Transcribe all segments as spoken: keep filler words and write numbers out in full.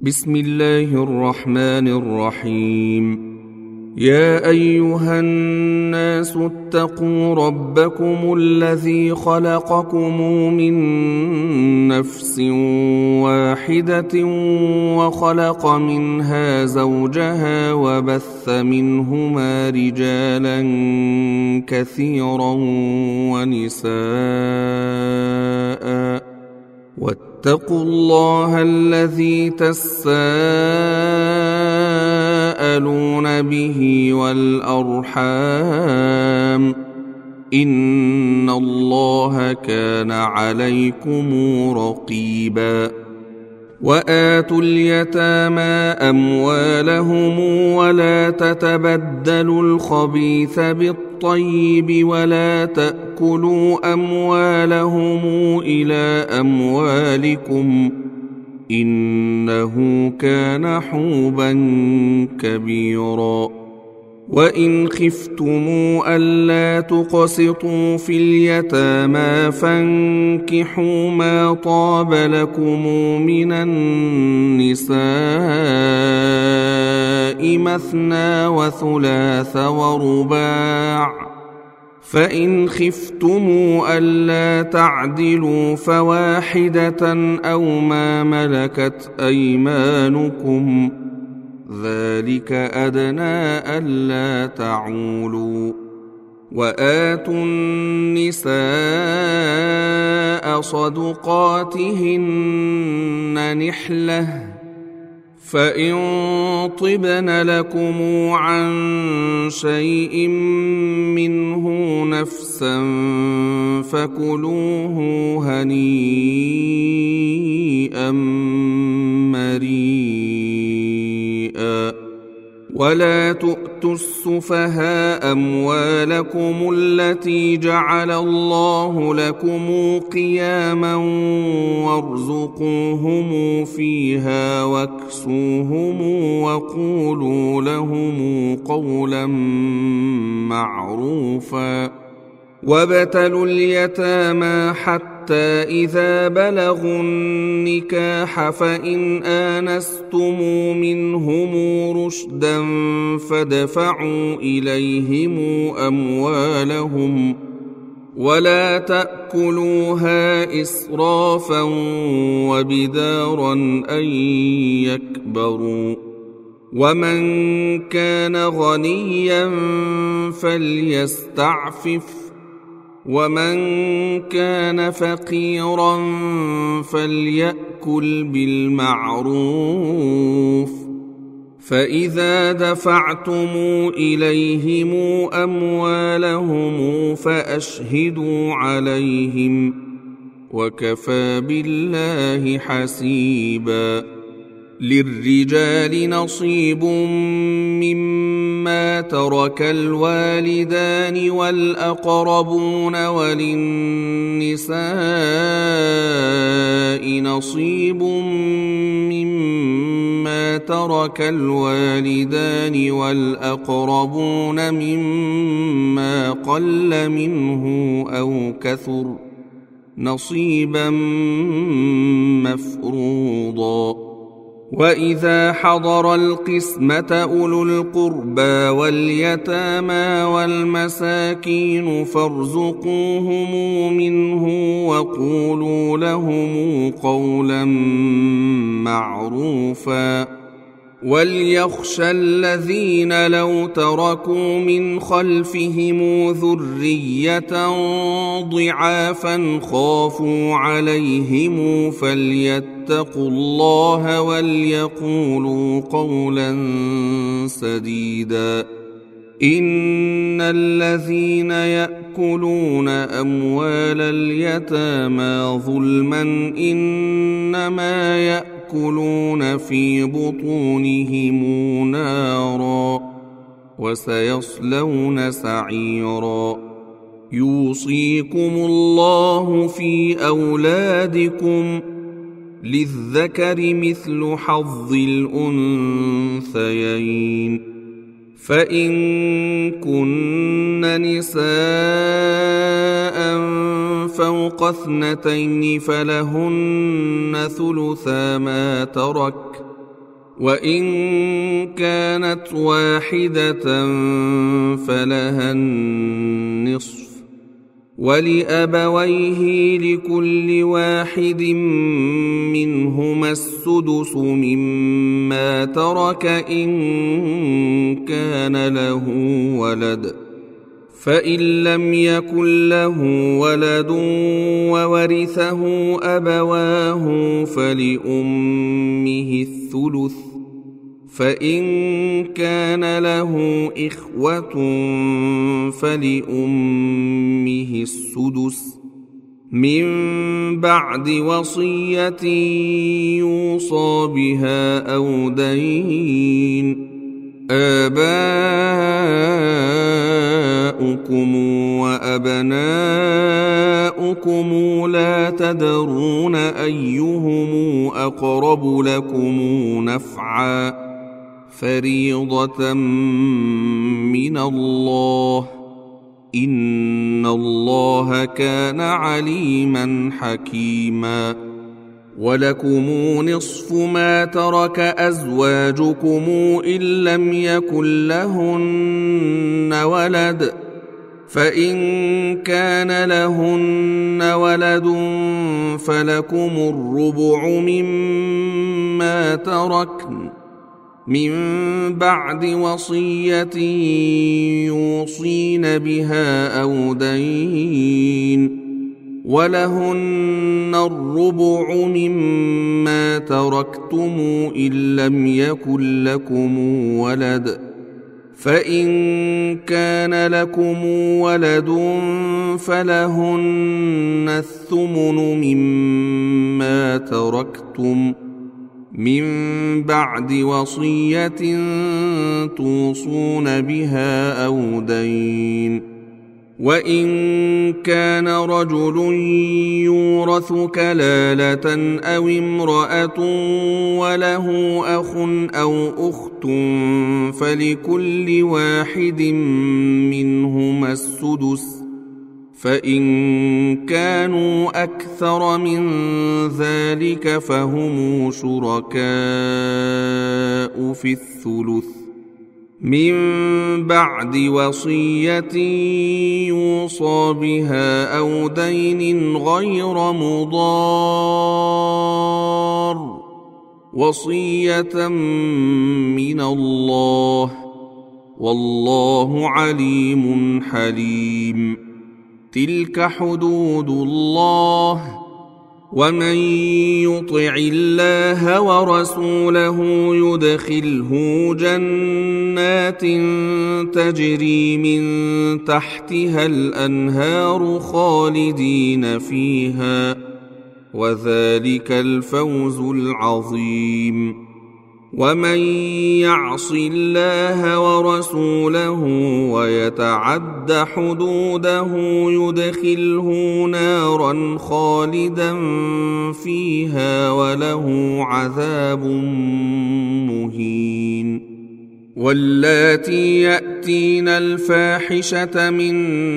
بسم الله الرحمن الرحيم. يا أيها الناس اتقوا ربكم الذي خلقكم من نفس واحدة وخلق منها زوجها وبث منهما رجالا كثيرا ونساء واتقوا الله الذي تساءلون به والأرحام إن الله كان عليكم رقيبا. وآتوا اليتامى أموالهم ولا تتبدلوا الخبيث بالطيب ولا تأكلوا أموالهم إلى أموالكم إنه كان حوبا كبيرا. وإن خفتموا ألا تقسطوا في اليتامى فانكحوا ما طاب لكم من النساء مثنى وثلاث ورباع، فإن خفتموا ألا تعدلوا فواحدة أو ما ملكت أيمانكم ذلك أدنى ألا تعولوا. وآتوا النساء صدقاتهن نحلة فإن طبن لكم عن شيء منه نفسا فكلوه هنيئا مريئا. ولا تؤتوا السفهاء أموالكم التي جعل الله لكم قياما وارزقوهم فيها واكسوهم وقولوا لهم قولا معروفا. وابتلوا اليتامى حتى إذا بلغوا النكاح فإن آنستم منهم رشدا فادفعوا إليهم أموالهم ولا تأكلوها إسرافا وبدارا أن يكبروا. ومن كان غنيا فليستعفف ومن كان فقيرا فليأكل بالمعروف. فإذا دفعتم إليهم أموالهم فأشهدوا عليهم وكفى بالله حسيبا. للرجال نصيب مما ترك الوالدان والأقربون وللنساء نصيب مما ترك الوالدان والأقربون مما قل منه أو كثر نصيبا مفروضا. وإذا حضر القسمة أولو القربى واليتامى والمساكين فارزقوهم منه وقولوا لهم قولا معروفا. وليخشى الذين لو تركوا من خلفهم ذرية ضعافا خافوا عليهم فليتقوا الله وليقولوا قولا سديدا. إن الذين يأكلون أموال اليتامى ظلما إنما يأكلون يأكلون في بطونهم نارا وسيصلون سعيرا. يوصيكم الله في أولادكم للذكر مثل حظ الأنثيين فإن كن نساء فوق اثنتين فلهن ثلثا ما ترك وإن كانت واحدة فلها النصف ولأبويه لكل واحد منهما السدس مما ترك إن كان له ولد، فإن لم يكن له ولد وورثه أبواه فلأمه الثلث، فإن كان له إخوة فلأمه السدس من بعد وصية يوصى بها أو دين. آباؤكم وأبناؤكم لا تدرون أيهم أقرب لكم نفعا فريضة من الله، إن الله كان عليما حكيما. ولكم نصف ما ترك أزواجكم إن لم يكن لهن ولد، فإن كان لهن ولد فلكم الربع مما تركن من بعد وصية يوصين بها أو دين، ولهن الربع مما تركتم إن لم يكن لكم ولد، فإن كان لكم ولد فلهن الثمن مما تركتم من بعد وصية توصون بها أو دين. وإن كان رجل يورث كلالة أو امرأة وله أخ أو أخت فلكل واحد منهما السدس، فإن كانوا أكثر من ذلك فهم شركاء في الثلث من بعد وصية يوصى بها أو دين غير مضار، وصية من الله، والله عليم حليم. تلك حدود الله، ومن يطع الله ورسوله يدخله جنات تجري من تحتها الأنهار خالدين فيها، وذلك الفوز العظيم. ومن يعص الله ورسوله ويتعد حدوده يدخله نارا خالدا فيها وله عذاب مهين. واللاتي يأتين الفاحشة من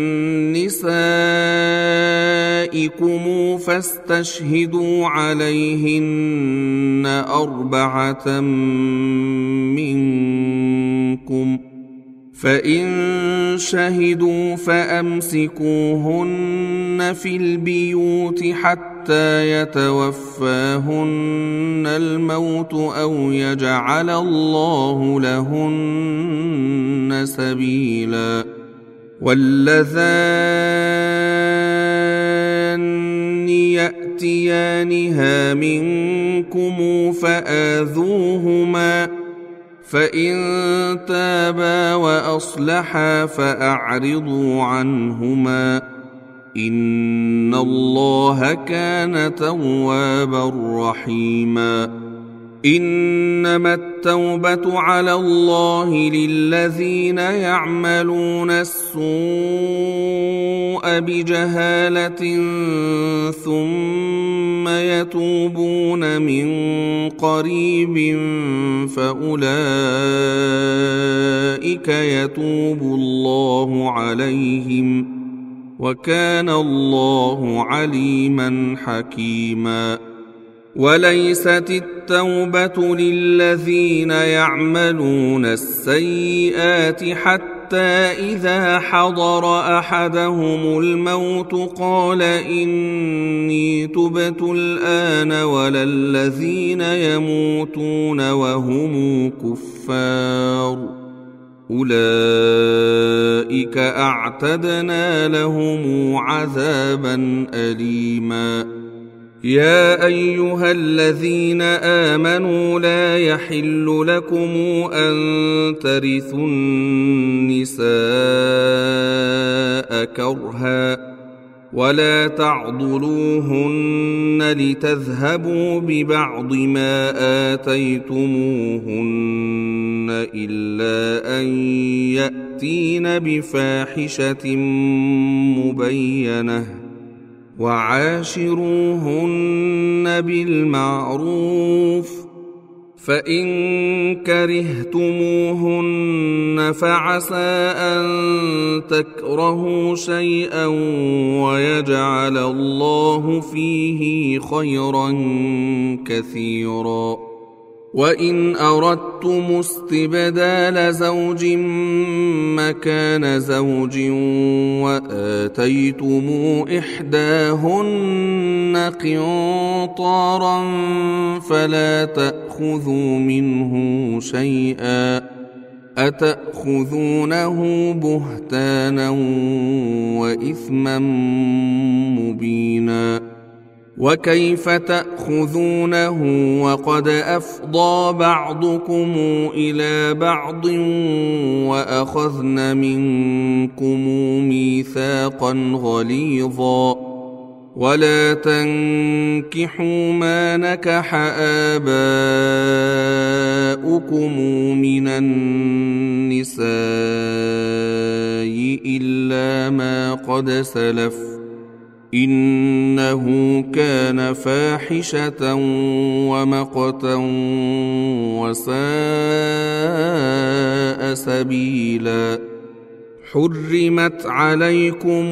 نسائكم فاستشهدوا عليهن أربعة منكم، فإن شهدوا فأمسكوهن في البيوت حتى يتوفاهن الموت أو يجعل الله لهن سبيلا. واللذان يأتيانها منكم فآذوهما، فإن تابا وأصلحا فأعرضوا عنهما، إن الله كان توابا رحيما. إنما التوبة على الله للذين يعملون السوء بجهالة ثم يتوبون من قريب فأولئك يتوب الله عليهم، وكان الله عليما حكيما. وليست التوبة للذين يعملون السيئات حتى إذا حضر أحدهم الموت قال إني تبت الآن ولا الذين يموتون وهم كفار أولئك أعتدنا لهم عذابا أليما. يا أيها الذين آمنوا لا يحل لكم أن ترثوا النساء كرها ولا تعضلوهن لتذهبوا ببعض ما آتيتموهن إلا أن يأتين بفاحشة مبينة وعاشروهن بالمعروف فإن كرهتموهن فعسى أن تكرهوا شيئا ويجعل الله فيه خيرا كثيرا. وإن أردتم استبدال زوج مكان زوج وآتيتم إحداهن قنطارا فلا تأخذوا منه شيئا أتأخذونه بهتانا وإثما مبينا. وكيف تأخذونه وقد أفضى بعضكم إلى بعض وأخذن منكم ميثاقا غليظا ولا تنكحوا ما نكح آباؤكم من النساء إلا ما قد سلف إنه كان فاحشة ومقتا وساء سبيلا. حرمت عليكم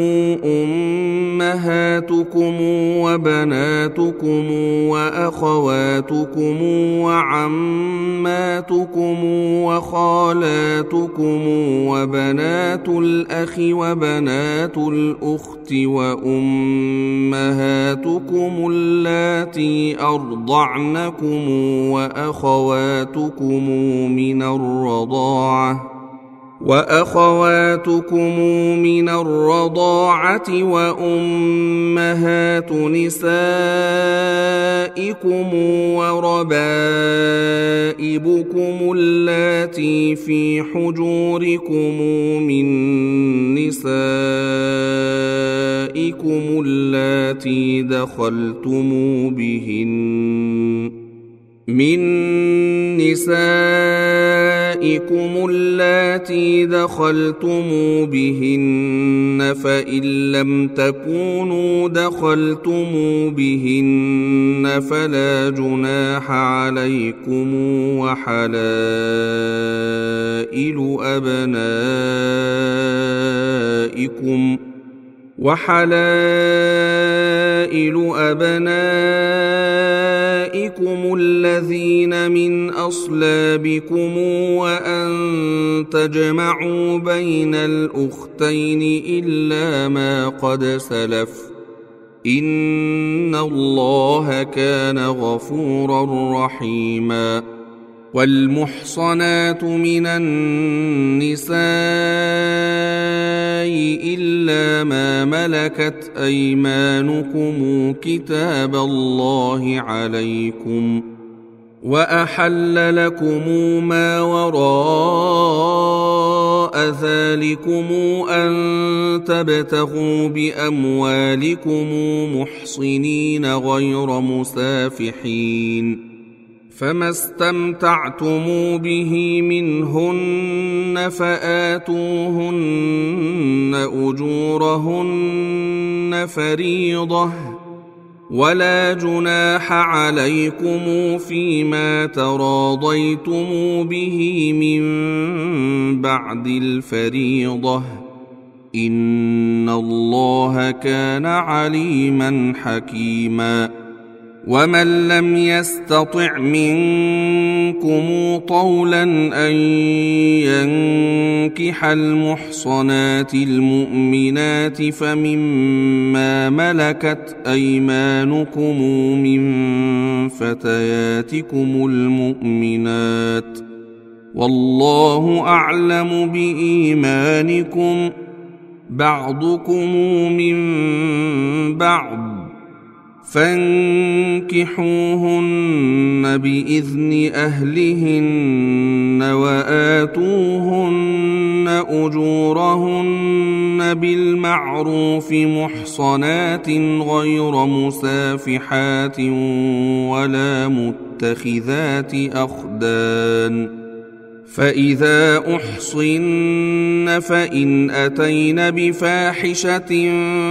أمهاتكم وبناتكم وأخواتكم وعماتكم وخالاتكم وبنات الأخ وبنات الأخت وأمهاتكم اللاتي أرضعنكم وأخواتكم من الرضاعة وأخواتكم من الرضاعة وأمهات نسائكم وربائبكم اللاتي في حجوركم من نسائكم اللاتي دخلتم بهن من نسائكم اللاتي دخلتم بهن فإن لم تكونوا دخلتم بهن فلا جناح عليكم وحلائل أبنائكم وحلائل أبنائكم الذين من أصلابكم وأن تجمعوا بين الأختين إلا ما قد سلف إن الله كان غفورا رحيما. والمحصنات من النساء إلا ما ملكت أيمانكم كتاب الله عليكم وأحل لكم ما وراء ذلكم أن تبتغوا بأموالكم محصنين غير مسافحين فما استمتعتم به منهن فآتوهن أجورهن فريضة ولا جناح عليكم فيما تراضيتم به من بعد الفريضة إن الله كان عليما حكيما. ومن لم يستطع منكم طولا أن ينكح المحصنات المؤمنات فمما ملكت أيمانكم من فتياتكم المؤمنات والله أعلم بإيمانكم بعضكم من بعض فانكحوهن بإذن أهلهن وآتوهن أجورهن بالمعروف محصنات غير مسافحات ولا متخذات أخدان فإذا أحصن فإن أتين بفاحشة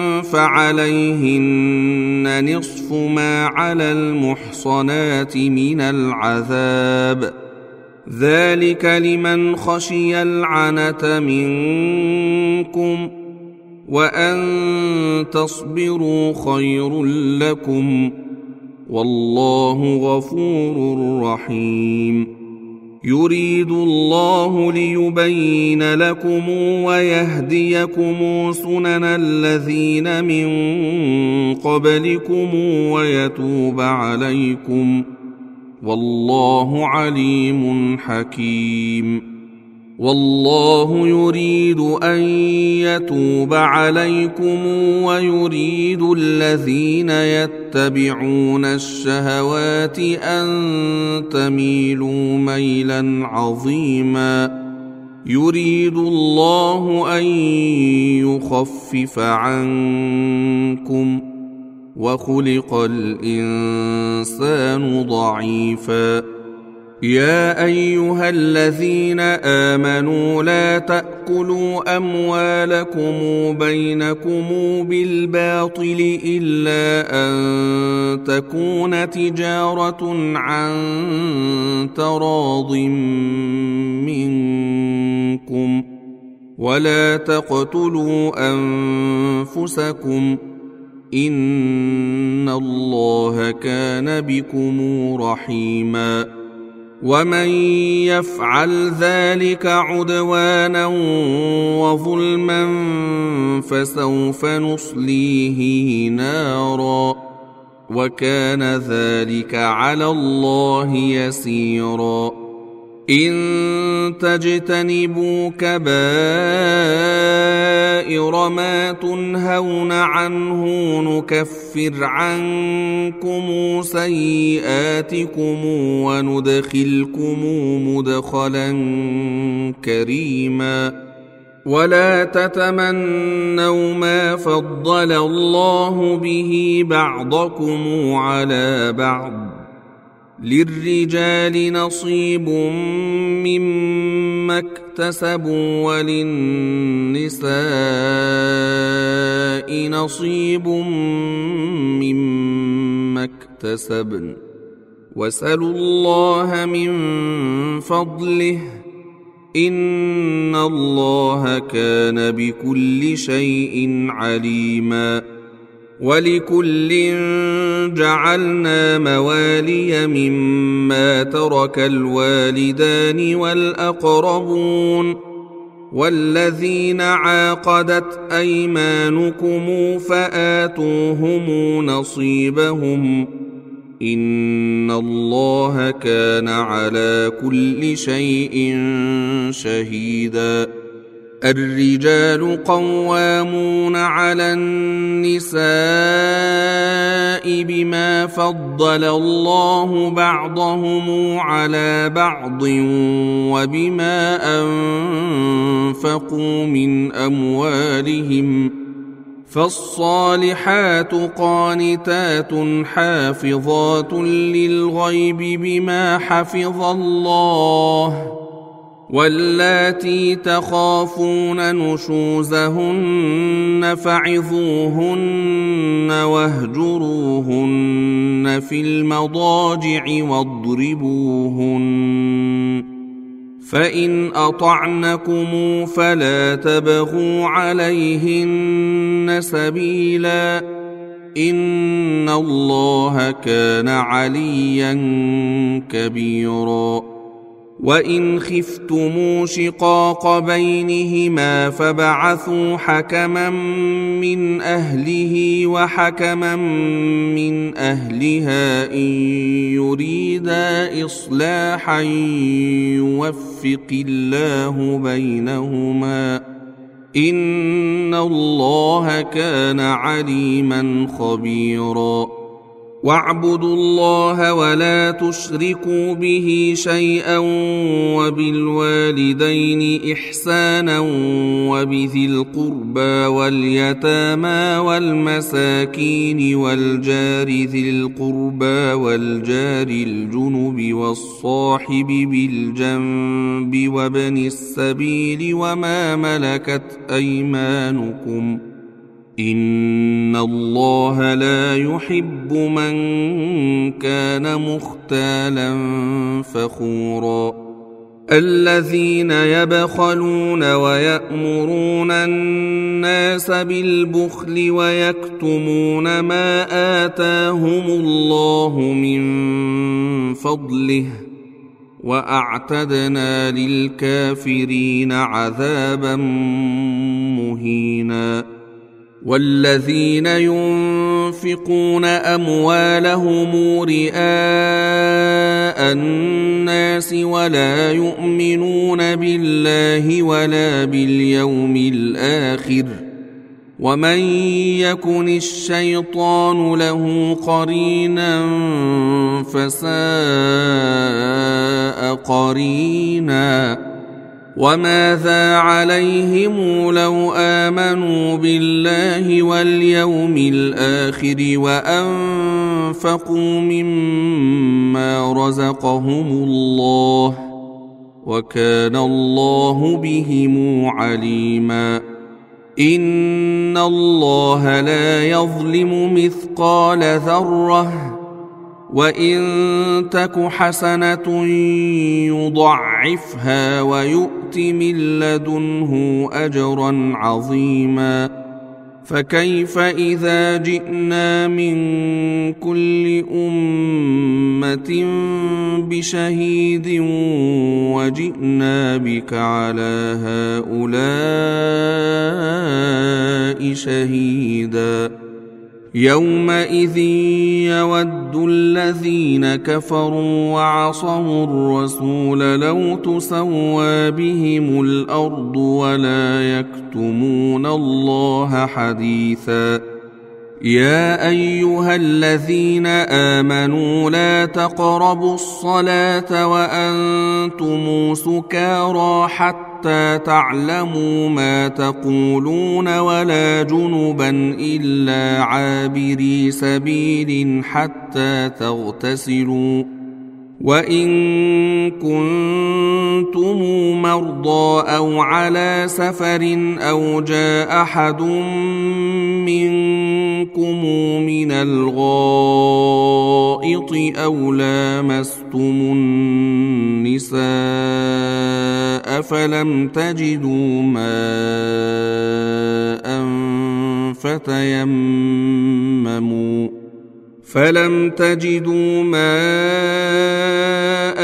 فعليهن نصف ما على المحصنات من العذاب ذلك لمن خشي العنة منكم وأن تصبروا خير لكم والله غفور رحيم يريد الله ليبين لكم ويهديكم سنن الذين من قبلكم ويتوب عليكم والله عليم حكيم والله يريد أن يتوب عليكم ويريد الذين يتبعون الشهوات أن تميلوا ميلا عظيما يريد الله أن يخفف عنكم وخلق الإنسان ضعيفا يا أيها الذين آمنوا لا تأكلوا أموالكم بينكم بالباطل إلا أن تكون تجارة عن تراض منكم ولا تقتلوا أنفسكم إن الله كان بكم رحيما ومن يفعل ذلك عدوانا وظلما فسوف نصليه نارا وكان ذلك على الله يسيرا إن تجتنبوا كبائر ما تنهون عنه نكفر عنكم سيئاتكم وندخلكم مدخلا كريما ولا تتمنوا ما فضل الله به بعضكم على بعض للرجال نصيب مما اكتسبوا وللنساء نصيب مما اكتسبن واسألوا الله من فضله إن الله كان بكل شيء عليما ولكل جعلنا موالي مما ترك الوالدان والأقربون والذين عاقدت أيمانكم فآتوهم نصيبهم إن الله كان على كل شيء شهيدا الرجال قوامون على النساء بما فضل الله بعضهم على بعض وبما أنفقوا من أموالهم فالصالحات قانتات حافظات للغيب بما حفظ الله واللاتي تخافون نشوزهن فعظوهن واهجروهن في المضاجع واضربوهن فإن أطعنكم فلا تبغوا عليهن سبيلا إن الله كان عليا كبيرا وإن خفتموا شقاق بينهما فبعثوا حكما من أهله وحكما من أهلها إن يريدا إصلاحا يوفق الله بينهما إن الله كان عليما خبيرا واعبدوا الله ولا تشركوا به شيئا وبالوالدين إحسانا وبذي القربى واليتامى والمساكين والجار ذي القربى والجار الجنب والصاحب بالجنب وابن السبيل وما ملكت أيمانكم إن الله لا يحب من كان مختالا فخورا الذين يبخلون ويأمرون الناس بالبخل ويكتمون ما آتاهم الله من فضله وأعتدنا للكافرين عذابا مهينا والذين ينفقون أموالهم رئاء الناس ولا يؤمنون بالله ولا باليوم الآخر ومن يكن الشيطان له قرينا فساء قرينا وماذا عليهم لو آمنوا بالله واليوم الآخر وأنفقوا مما رزقهم الله وكان الله بهم عليما إن الله لا يظلم مثقال ذرة وإن تك حسنة يضعفها ويؤت من لدنه أجرا عظيما فكيف إذا جئنا من كل أمة بشهيد وجئنا بك على هؤلاء شهيدا يومئذ يود الذين كفروا وعصوا الرسول لو تسوى بهم الأرض ولا يكتمون الله حديثا يا أيها الذين آمنوا لا تقربوا الصلاة وأنتم سكارى حتى تعلموا ما تقولون ولا جنبا إلا عابري سبيل حتى تغتسلوا وإن كنتم مرضى أو على سفر أو جاء أحد منكم من الغائط أو لامستم النساء فلم تجدوا ماء فتيمموا فلم تجدوا ماء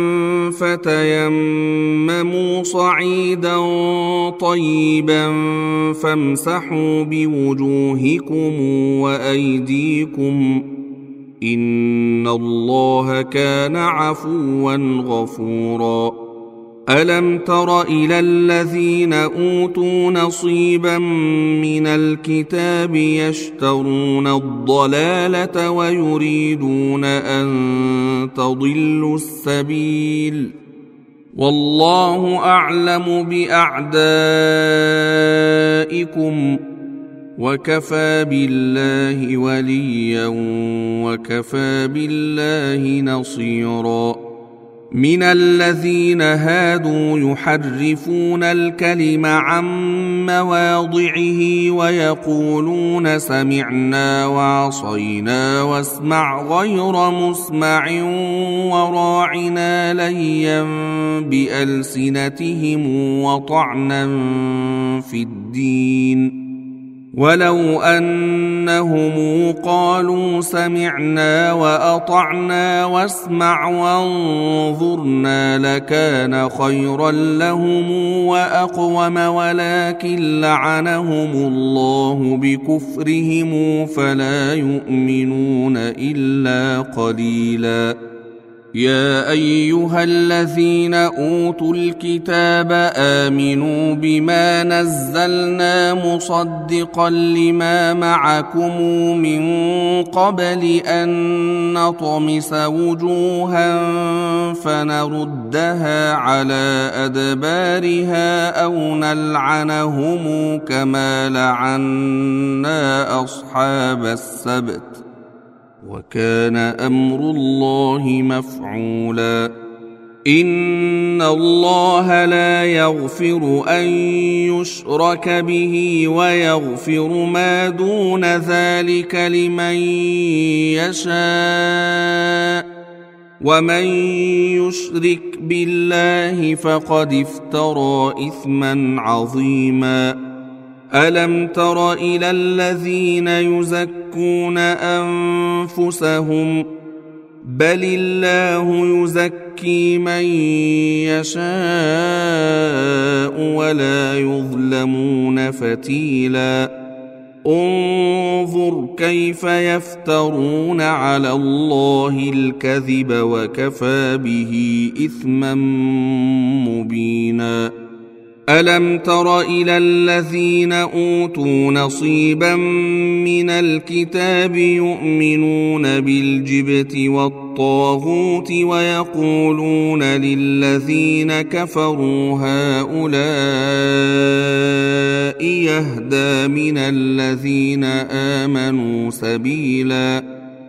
فتيمموا صعيدا طيبا فامسحوا بوجوهكم وأيديكم إن الله كان عفوا غفورا ألم تر إلى الذين أوتوا نصيبا من الكتاب يشترون الضلالة ويريدون أن تضلوا السبيل والله أعلم بأعدائكم وكفى بالله وليا وكفى بالله نصيرا من الذين هادوا يحرفون الكلم عن مواضعه ويقولون سمعنا وعصينا واسمع غير مسمع وراعنا ليا بألسنتهم وطعنا في الدين ولو أنهم قالوا سمعنا وأطعنا واسمع وانظرنا لكان خيرا لهم وأقوم، ولكن لعنهم الله بكفرهم فلا يؤمنون إلا قليلا. يا أيها الذين أوتوا الكتاب آمنوا بما نزلنا مصدقا لما معكم من قبل أن نطمس وجوها فنردها على أدبارها أو نلعنهم كما لعنا أصحاب السبت وكان أمر الله مفعولا. إن الله لا يغفر أن يشرك به ويغفر ما دون ذلك لمن يشاء، ومن يشرك بالله فقد افترى إثما عظيما. ألم تر إلى الذين يزكون أنفسهم بل الله يزكي من يشاء ولا يظلمون فتيلا. انظر كيف يفترون على الله الكذب وكفى به إثما مبينا. ألم تر إلى الذين أوتوا نصيبا من الكتاب يؤمنون بالجبت والطاغوت ويقولون للذين كفروا هؤلاء يهدى من الذين آمنوا سبيلا.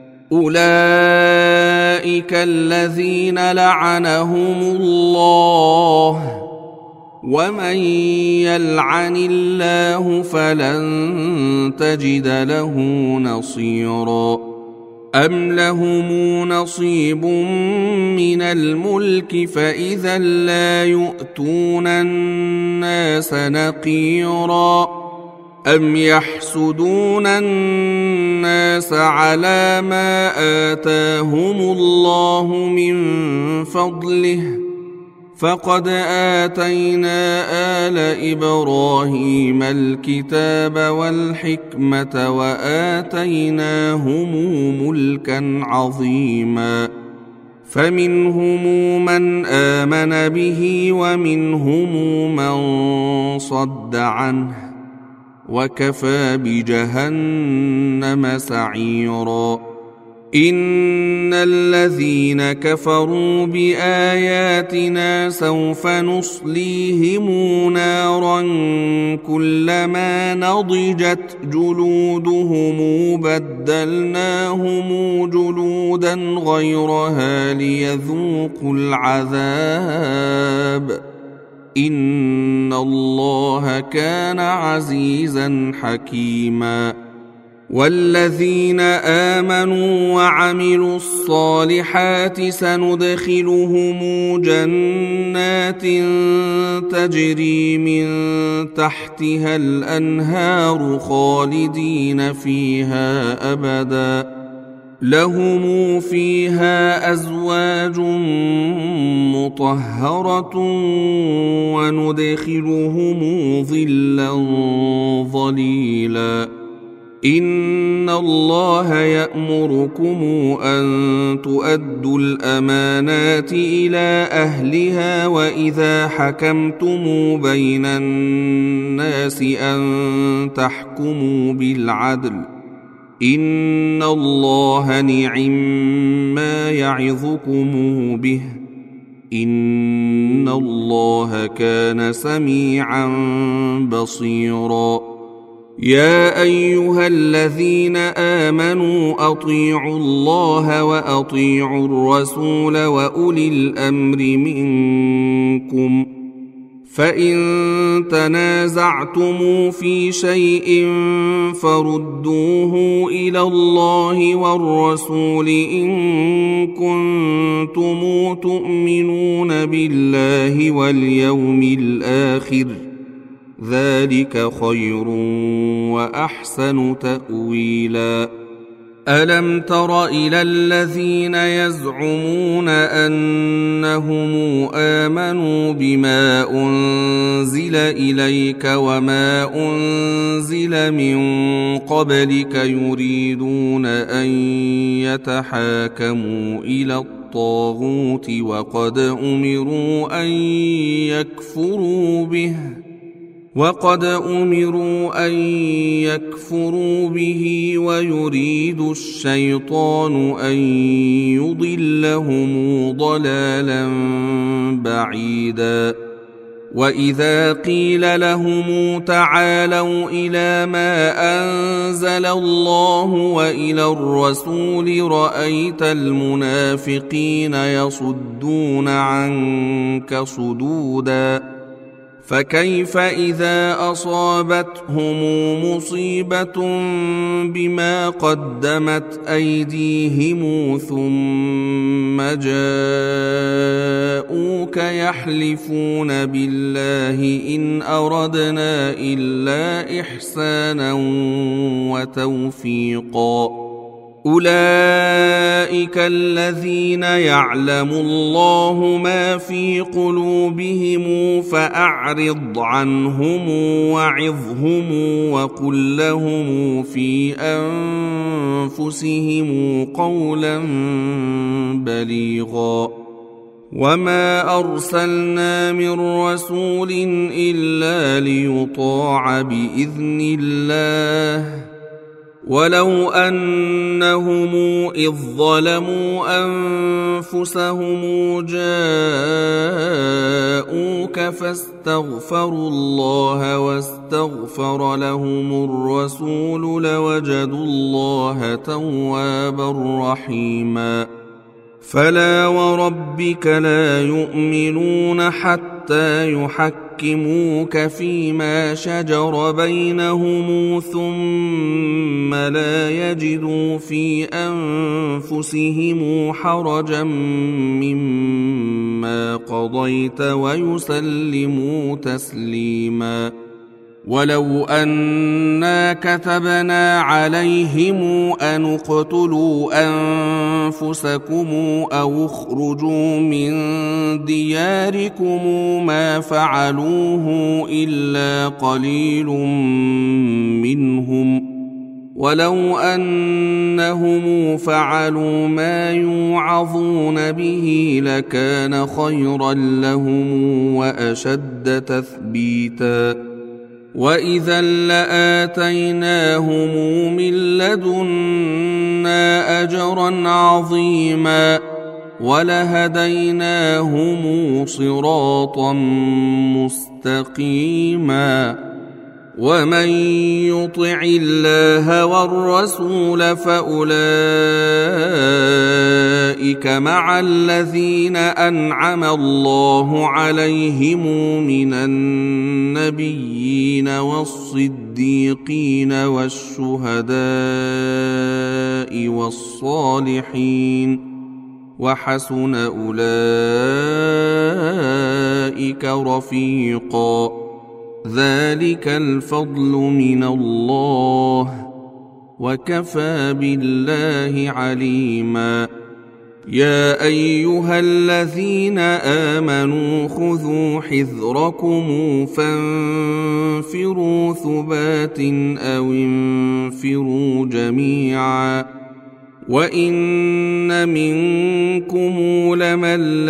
أولئك الذين لعنهم الله ومن يلعن الله فلن تجد له نصيرا. أم لهم نصيب من الملك فإذا لا يؤتون الناس نقيرا. أم يحسدون الناس على ما آتاهم الله من فضله فقد آتينا آل إبراهيم الكتاب والحكمة وآتيناهم ملكا عظيما. فمنهم من آمن به ومنهم من صد عنه وكفى بجهنم سعيرا. إن الذين كفروا بآياتنا سوف نصليهم نارا كلما نضجت جلودهم بدلناهم جلودا غيرها ليذوقوا العذاب إن الله كان عزيزا حكيما. والذين آمنوا وعملوا الصالحات سندخلهم جنات تجري من تحتها الأنهار خالدين فيها أبدا لهم فيها أزواج مطهرة وندخلهم ظلا ظليلا. إن الله يأمركم أن تؤدوا الأمانات إلى أهلها وإذا حكمتم بين الناس أن تحكموا بالعدل إن الله نعما يعظكم به إن الله كان سميعا بصيرا. يا أيها الذين آمنوا أطيعوا الله وأطيعوا الرسول وأولي الأمر منكم فإن تنازعتم في شيء فردوه إلى الله والرسول إن كنتم تؤمنون بالله واليوم الآخر ذلك خير وأحسن تأويلا. ألم تر إلى الذين يزعمون أنهم آمنوا بما أنزل إليك وما أنزل من قبلك يريدون أن يتحاكموا إلى الطاغوت وقد أمروا أن يكفروا به وقد أمروا أن يكفروا به ويريد الشيطان أن يضلهم ضلالا بعيدا. وإذا قيل لهم تعالوا إلى ما أنزل الله وإلى الرسول رأيت المنافقين يصدون عنك صدودا. فكيف إذا أصابتهم مصيبة بما قدمت أيديهم ثم جاءوك يحلفون بالله إن أردنا إلا إحسانا وتوفيقا. أولئك الذين يعلم الله ما في قلوبهم فأعرض عنهم وعظهم وقل لهم في أنفسهم قولا بليغا. وما أرسلنا من رسول إلا ليطاع بإذن الله ولو أنهم إذ ظلموا أنفسهم جاءوك فاستغفروا الله واستغفر لهم الرسول لوجدوا الله توابا رحيما. فلا وربك لا يؤمنون حتى يحكموك فيما شجر بينهم ثم لا يجدوا في أنفسهم حرجا مما قضيت ويسلموا تسليما. ولو أنا كتبنا عليهم أن اقتلوا أنفسكم أو اخرجوا من دياركم ما فعلوه إلا قليل منهم ولو أنهم فعلوا ما يوعظون به لكان خيرا لهم وأشد تثبيتا. وإذا لآتيناهم من لدنا أجرا عظيما ولهديناهم صراطا مستقيما. ومن يطع الله والرسول فأولئك مع الذين أنعم الله عليهم من النبيين والصديقين والشهداء والصالحين وحسن أولئك رفيقا. ذلك الفضل من الله وكفى بالله عليما. يا أيها الذين آمنوا خذوا حذركم فانفروا ثبات أو انفروا جميعا. وإن منكم لمن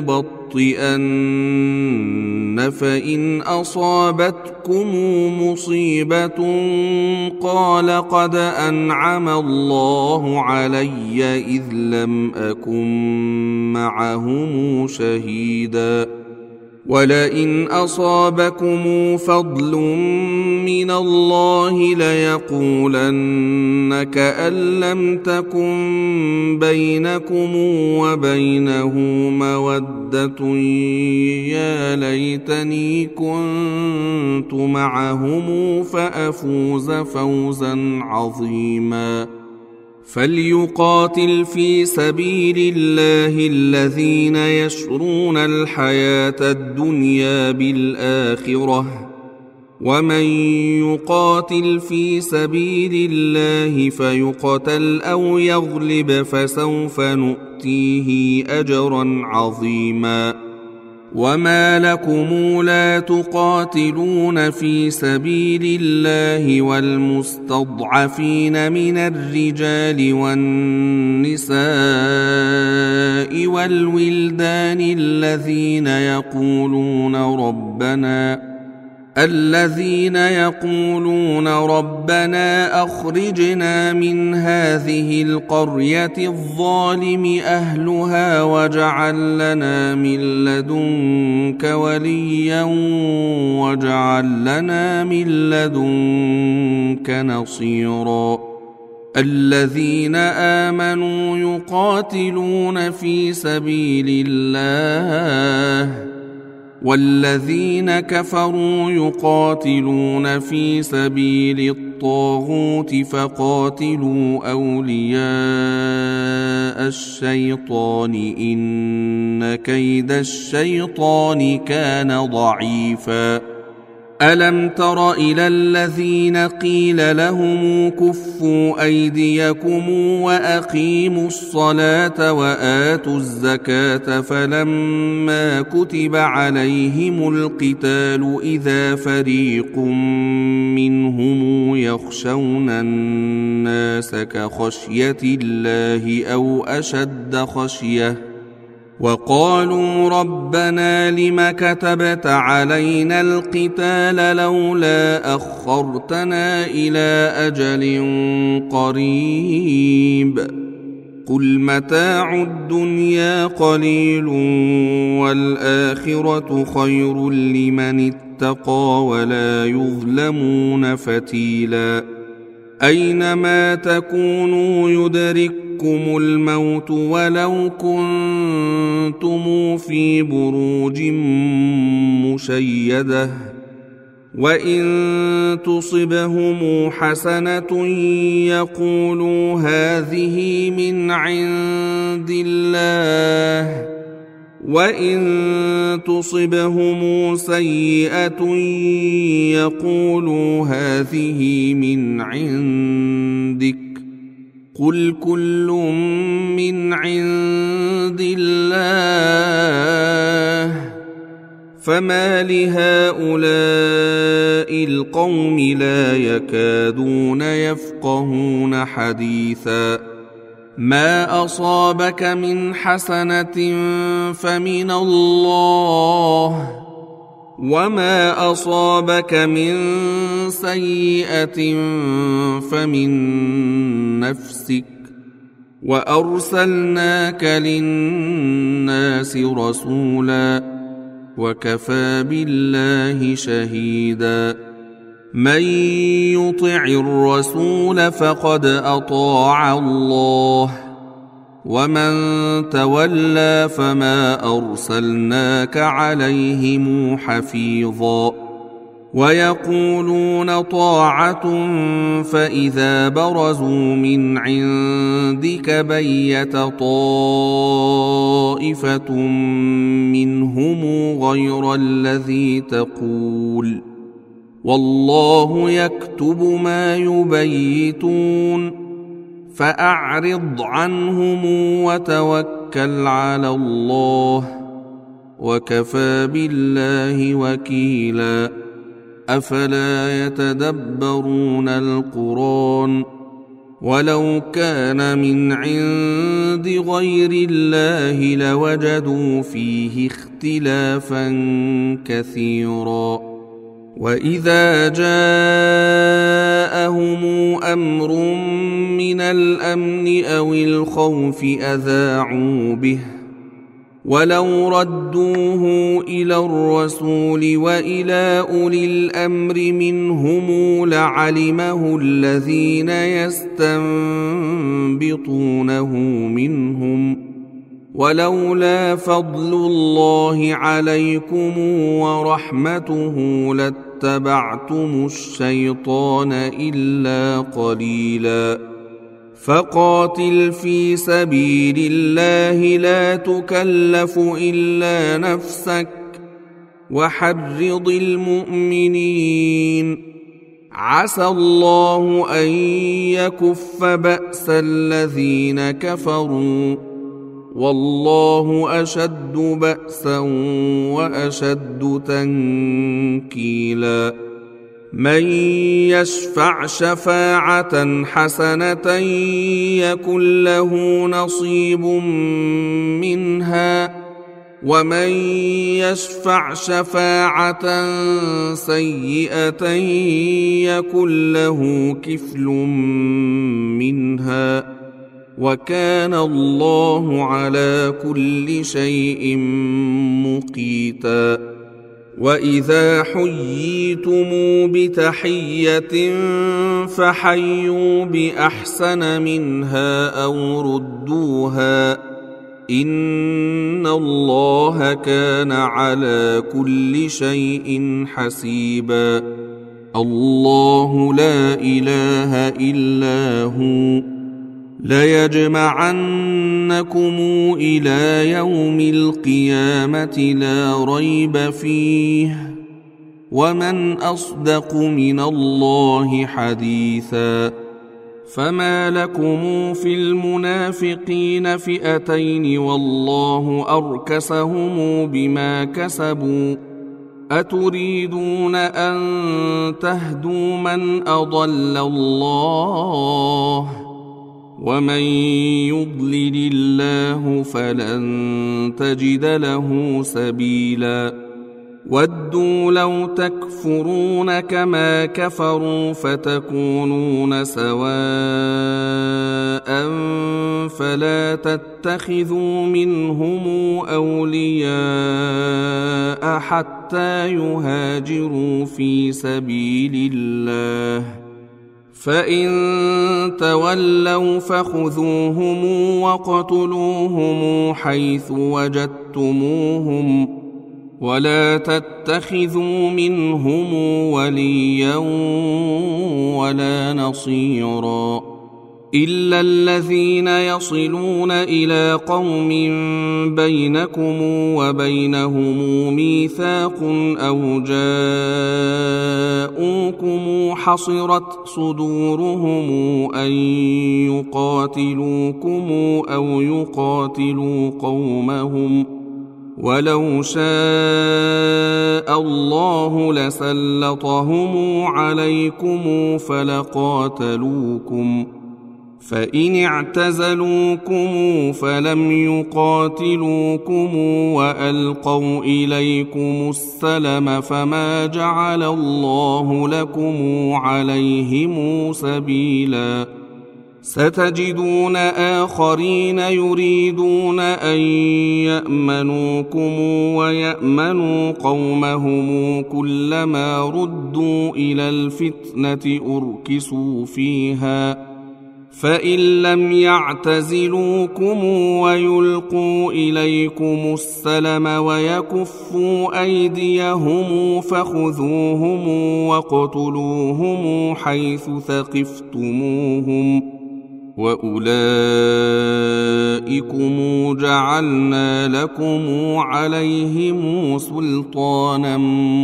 ليبطئن فإن أصابتكم مصيبة قال قد أنعم الله علي إذ لم أكن معهم شهيدا. ولئن أصابكم فضل من الله ليقولن كأن لم تكن بينكم وبينه مودة يا ليتني كنت معهم فأفوز فوزا عظيما. فليقاتل في سبيل الله الذين يشرون الحياة الدنيا بالآخرة ومن يقاتل في سبيل الله فيقتل أو يغلب فسوف نؤتيه أجرا عظيما وما لكم لا تقاتلون في سبيل الله والمستضعفين من الرجال والنساء والولدان الذين يقولون ربنا الذين يقولون ربنا أخرجنا من هذه القرية الظالم أهلها واجعل لنا من لدنك وليا واجعل لنا من لدنك نصيرا الذين آمنوا يقاتلون في سبيل الله والذين كفروا يقاتلون في سبيل الطاغوت فقاتلوا أولياء الشيطان إن كيد الشيطان كان ضعيفا ألم تر إلى الذين قيل لهم كفوا أيديكم وأقيموا الصلاة وآتوا الزكاة فلما كتب عليهم القتال إذا فريق منهم يخشون الناس كخشية الله أو أشد خشية وقالوا ربنا لم كتبت علينا القتال لولا أخرتنا إلى أجل قريب قل متاع الدنيا قليل والآخرة خير لمن اتقى ولا يظلمون فتيلا أينما تكونوا يدرككم الموت ولو كنتم في بروج مشيدة وإن تصبهم حسنة يقولوا هذه من عند الله وإن تصبهم سيئة يقولوا هذه من عندك قل كل من عند الله فما لهؤلاء القوم لا يكادون يفقهون حديثا ما أصابك من حسنة فمن الله وما أصابك من سيئة فمن نفسك وأرسلناك للناس رسولا وكفى بالله شهيدا من يطع الرسول فقد أطاع الله ومن تولى فما أرسلناك عليهم حفيظا ويقولون طاعة فإذا برزوا من عندك بيت طائفة منهم غير الذي تقول والله يكتب ما يبيتون فأعرض عنهم وتوكل على الله وكفى بالله وكيلا أفلا يتدبرون القرآن ولو كان من عند غير الله لوجدوا فيه اختلافا كثيرا وإذا جاءهم أمر من الأمن أو الخوف أذاعوا به ولو ردوه إلى الرسول وإلى أولي الأمر منهم لعلمه الذين يستنبطونه منهم ولولا فضل الله عليكم ورحمته لاتبعتم الشيطان إلا قليلا فقاتل في سبيل الله لا تكلف إلا نفسك وحرض المؤمنين عسى الله أن يكف بأس الذين كفروا والله أشد بأسا وأشد تنكيلا من يشفع شفاعة حسنة يكن له نصيب منها ومن يشفع شفاعة سيئة يكن له كفل منها وكان الله على كل شيء مقيتا وإذا حييتم بتحية فحيوا بأحسن منها أو ردوها إن الله كان على كل شيء حسيبا الله لا إله إلا هو ليجمعنكم إلى يوم القيامة لا ريب فيه ومن أصدق من الله حديثا فما لكم في المنافقين فئتين والله أركسهم بما كسبوا أتريدون أن تهدوا من أضل الله ومن يضلل الله فلن تجد له سبيلا ودوا لو تكفرون كما كفروا فتكونون سواء فلا تتخذوا منهم أولياء حتى يهاجروا في سبيل الله فإن تولوا فخذوهم واقتلوهم حيث وجدتموهم ولا تتخذوا منهم وليا ولا نصيرا إلا الذين يصلون إلى قوم بينكم وبينهم ميثاق أو جاءوكم حصرت صدورهم أن يقاتلوكم أو يقاتلوا قومهم ولو شاء الله لسلطهم عليكم فلقاتلوكم فإن اعتزلوكم فلم يقاتلوكم وألقوا إليكم السلم فما جعل الله لكم عليهم سبيلا ستجدون آخرين يريدون أن يأمنوكم ويأمنوا قومهم كلما ردوا إلى الفتنة أركسوا فيها فإن لم يعتزلوكم ويلقوا إليكم السلم ويكفوا أيديهم فخذوهم واقتلوهم حيث ثقفتموهم وأولئكم جعلنا لكم عليهم سلطانا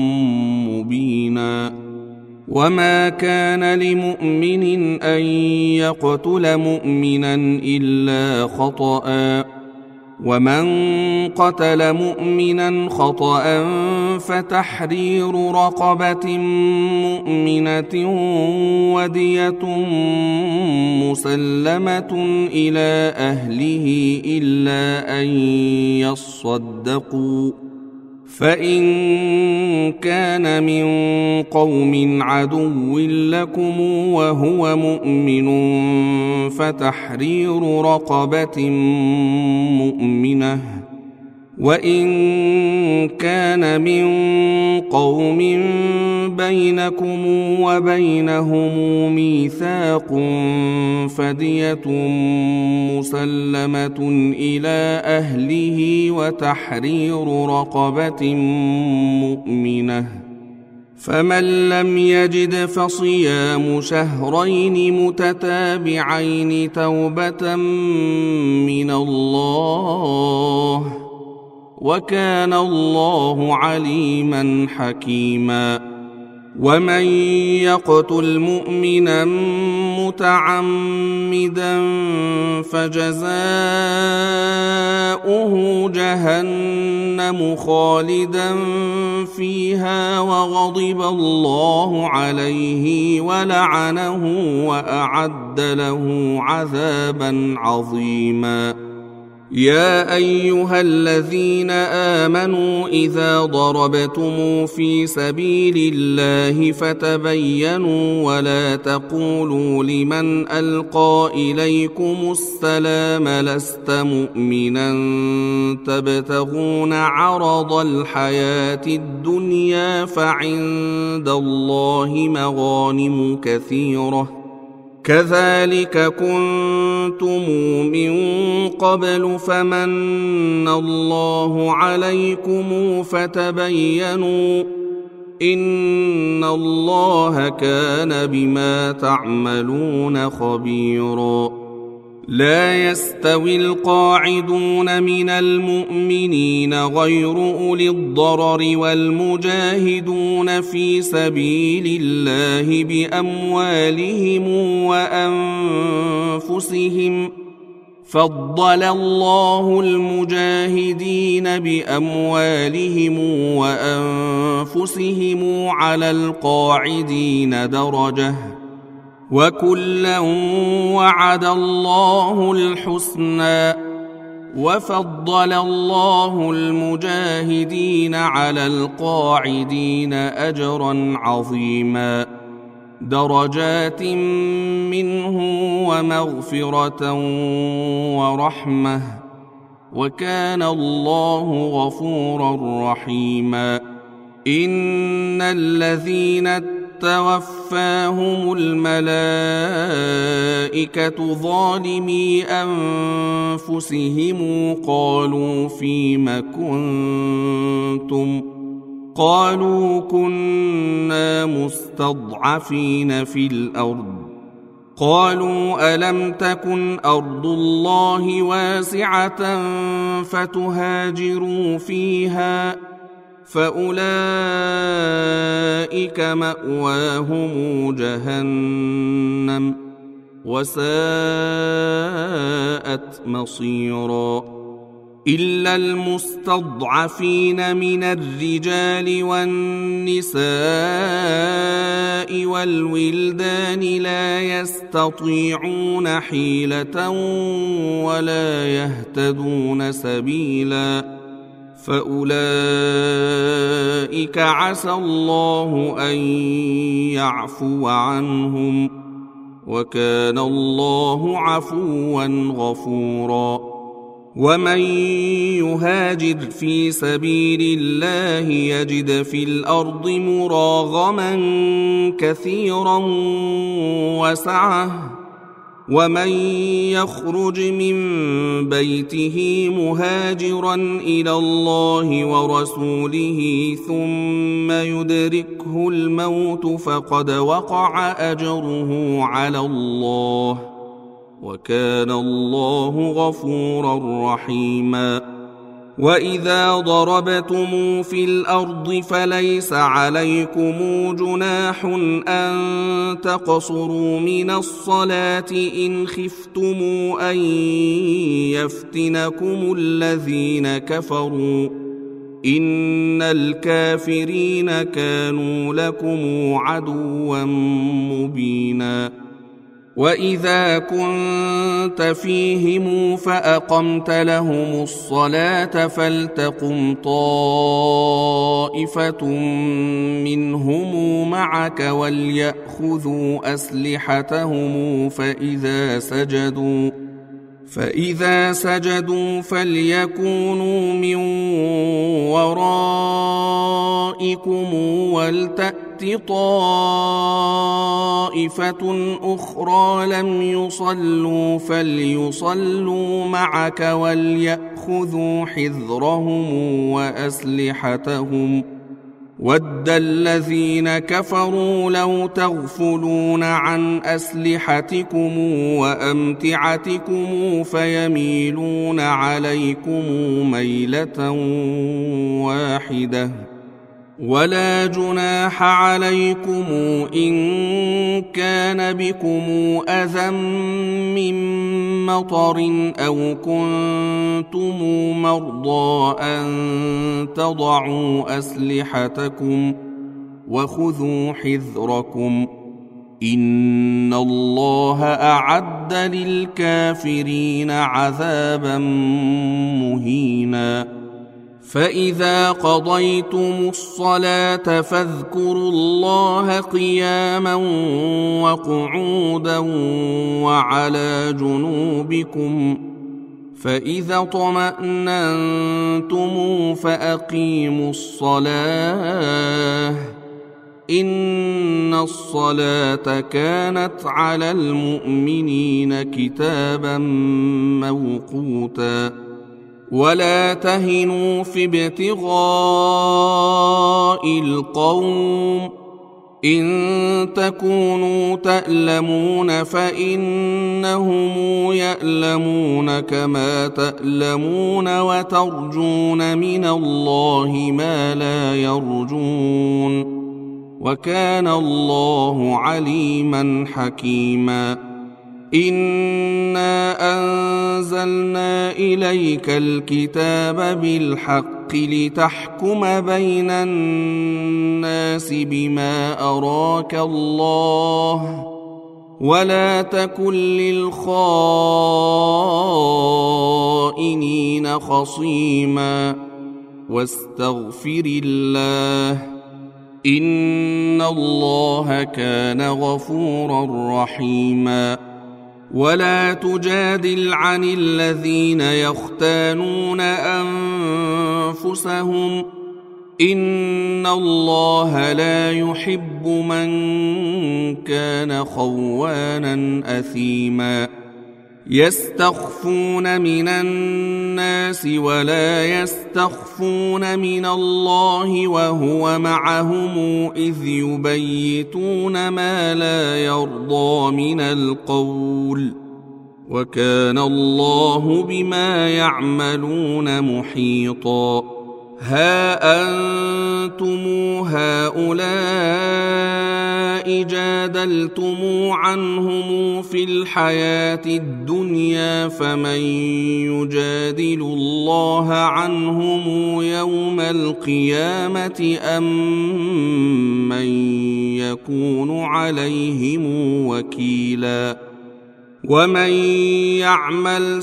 مبينا وما كان لمؤمن أن يقتل مؤمنا إلا خطأ ومن قتل مؤمنا خطأ فتحرير رقبة مؤمنة ودية مسلمة إلى أهله إلا أن يصدقوا فإن كان من قوم عدو لكم وهو مؤمن فتحرير رقبة مؤمنة وإن كان من قوم بينكم وبينهم ميثاق فدية مسلمة إلى أهله وتحرير رقبة مؤمنة فمن لم يجد فصيام شهرين متتابعين توبة من الله وكان الله عليما حكيما. ومن يقتل مؤمنا متعمدا فجزاؤه جهنم خالدا فيها وغضب الله عليه ولعنه وأعد له عذابا عظيما. يا أيها الذين آمنوا إذا ضربتم في سبيل الله فتبينوا ولا تقولوا لمن ألقى إليكم السلام لست مؤمنا تبتغون عرض الحياة الدنيا فعند الله مغانم كثيرة كذلك كنتم من قبل فمن الله عليكم فتبينوا إن الله كان بما تعملون خبيرا. لا يستوي القاعدون من المؤمنين غير أولي الضرر والمجاهدون في سبيل الله بأموالهم وأنفسهم فضل الله المجاهدين بأموالهم وأنفسهم على القاعدين درجة وكلا وعد الله الحسنى وفضل الله المجاهدين على القاعدين أجرا عظيما درجات منه ومغفرة ورحمة وكان الله غفورا رحيما. إن الذين توفاهم الملائكة ظالمي أنفسهم قالوا فيم كنتم قالوا كنا مستضعفين في الأرض قالوا ألم تكن أرض الله واسعة فتهاجروا فيها فأولئك مأواهم جهنم وساءت مصيرا. إلا المستضعفين من الرجال والنساء والولدان لا يستطيعون حيلة ولا يهتدون سبيلا فأولئك عسى الله أن يعفو عنهم وكان الله عفوا غفورا. ومن يهاجر في سبيل الله يجد في الأرض مراغما كثيرا وسعة ومن يخرج من بيته مهاجرا إلى الله ورسوله ثم يدركه الموت فقد وقع أجره على الله وكان الله غفورا رحيما. وإذا ضربتم في الأرض فليس عليكم جناح أن تقصروا من الصلاة إن خفتم أن يفتنكم الذين كفروا إن الكافرين كانوا لكم عدوا مبينا. وإذا كنت فيهم فأقمت لهم الصلاة فلتقم طائفة منهم معك وليأخذوا أسلحتهم فإذا سجدوا فإذا سجدوا فليكونوا من ورائكم ولتأت طائفة أخرى لم يصلوا فليصلوا معك وليأخذوا حذرهم وأسلحتهم ود الذين كفروا لو تغفلون عن أسلحتكم وأمتعتكم فيميلون عليكم ميلة واحدة ولا جناح عليكم إن كان بكم أذى من مطر أو كنتم مرضى أن تضعوا أسلحتكم وخذوا حذركم إن الله أعد للكافرين عذابا مهينا فإذا قضيتم الصلاة فاذكروا الله قياما وقعودا وعلى جنوبكم فإذا اطمأننتم فأقيموا الصلاة إن الصلاة كانت على المؤمنين كتابا موقوتا ولا تهنوا في ابتغاء القوم إن تكونوا تألمون فإنهم يألمون كما تألمون وترجون من الله ما لا يرجون وكان الله عليما حكيما إنا أنزلنا إليك الكتاب بالحق لتحكم بين الناس بما أراك الله ولا تكن للخائنين خصيما واستغفر الله إن الله كان غفورا رحيما ولا تجادل عن الذين يختانون أنفسهم إن الله لا يحب من كان خوانا أثيما يستخفون من الناس ولا يستخفون من الله وهو معهم إذ يبيتون ما لا يرضى من القول وكان الله بما يعملون محيطا ها أنتم هؤلاء جادلتم عنهم في الحياة الدنيا فمن يجادل الله عنهم يوم القيامة أم من يكون عليهم وكيلا ومن يعمل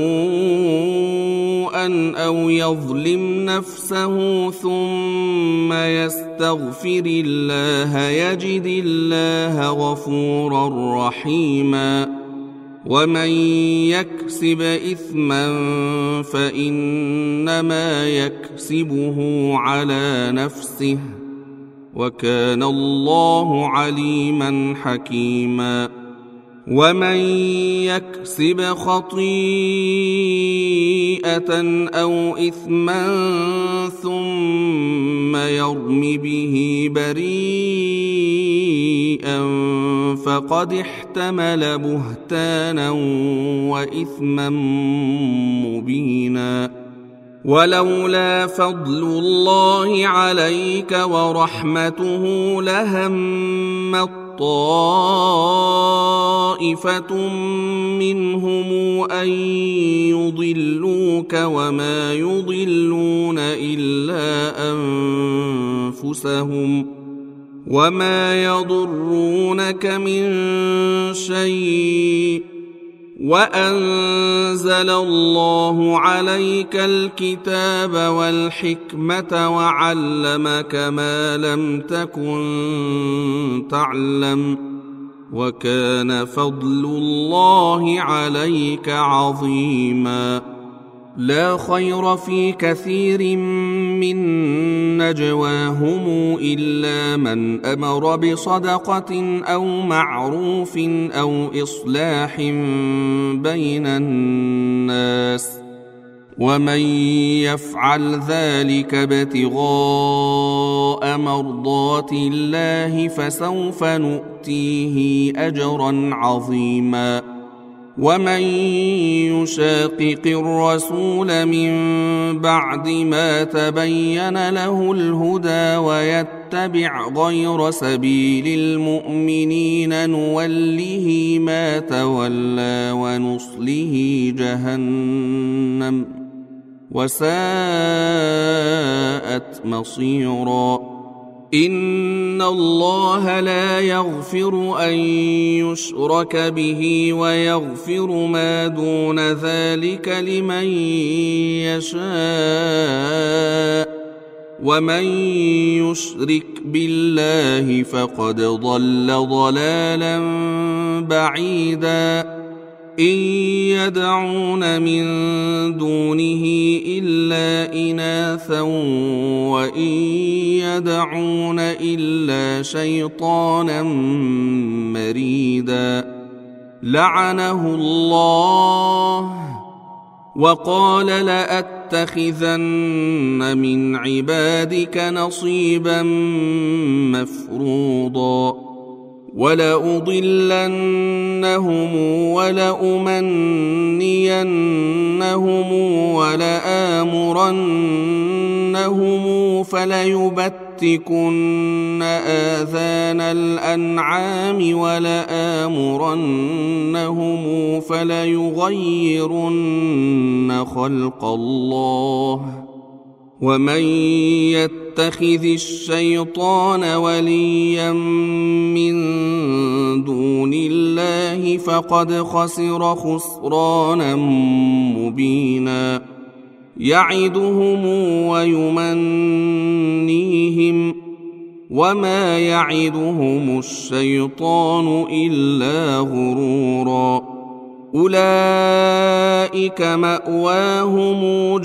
سوءا أو يظلم نفسه ثم يستغفر الله يجد الله غفورا رحيما ومن يكسب إثما فإنما يكسبه على نفسه وكان الله عليما حكيما ومن يكسب خطيئة أو إثما ثم يرم به بريئا فقد احتمل بهتانا وإثما مبينا ولولا فضل الله عليك ورحمته لهمت طائفة منهم أن يضلوك وما يضلون إلا أنفسهم وما يضرونك من شيء وأنزل الله عليك الكتاب والحكمة وعلمك ما لم تكن تعلم وكان فضل الله عليك عظيما لا خير في كثير من نجواهم إلا من أمر بصدقة أو معروف أو إصلاح بين الناس ومن يفعل ذلك ابتغاء مرضات الله فسوف نؤتيه أجرا عظيما. ومن يشاقق الرسول من بعد ما تبين له الهدى ويتبع غير سبيل المؤمنين نوله ما تولى ونصله جهنم وساءت مصيرا. إن الله لا يغفر أن يشرك به ويغفر ما دون ذلك لمن يشاء ومن يشرك بالله فقد ضل ضلالا بعيدا. إن يدعون من دونه إلا إناثا وإن يدعون إلا شيطانا مريدا لعنه الله وقال لأتخذن من عبادك نصيبا مفروضا ولأضلنهم ولأمنينهم ولآمرنهم فليبتكن آذان الأنعام ولآمرنهم فليغيرن خلق الله ومن يتخذ الشيطان وليا من دون الله فقد خسر خسرانا مبينا. يعدهم ويمنيهم وما يعدهم الشيطان إلا غرورا. أولئك مأواهم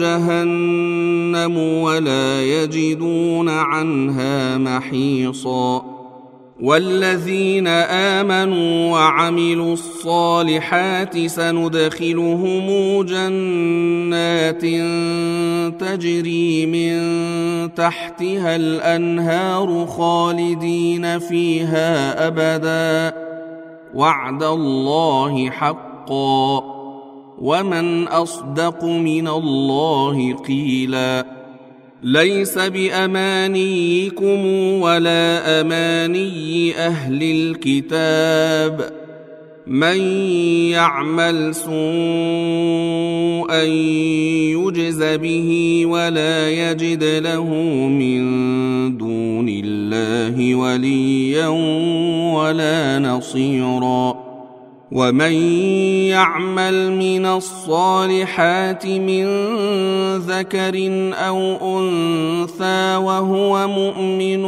جهنم ولا يجدون عنها محيصا. والذين آمنوا وعملوا الصالحات سندخلهم جنات تجري من تحتها الأنهار خالدين فيها أبدا وعد الله حقا ومن أصدق من الله قيلا. ليس بأمانيكم ولا أماني أهل الكتاب من يعمل سوءا يجز به ولا يجد له من دون الله وليا ولا نصيرا. ومن يعمل من الصالحات من ذكر أو أنثى وهو مؤمن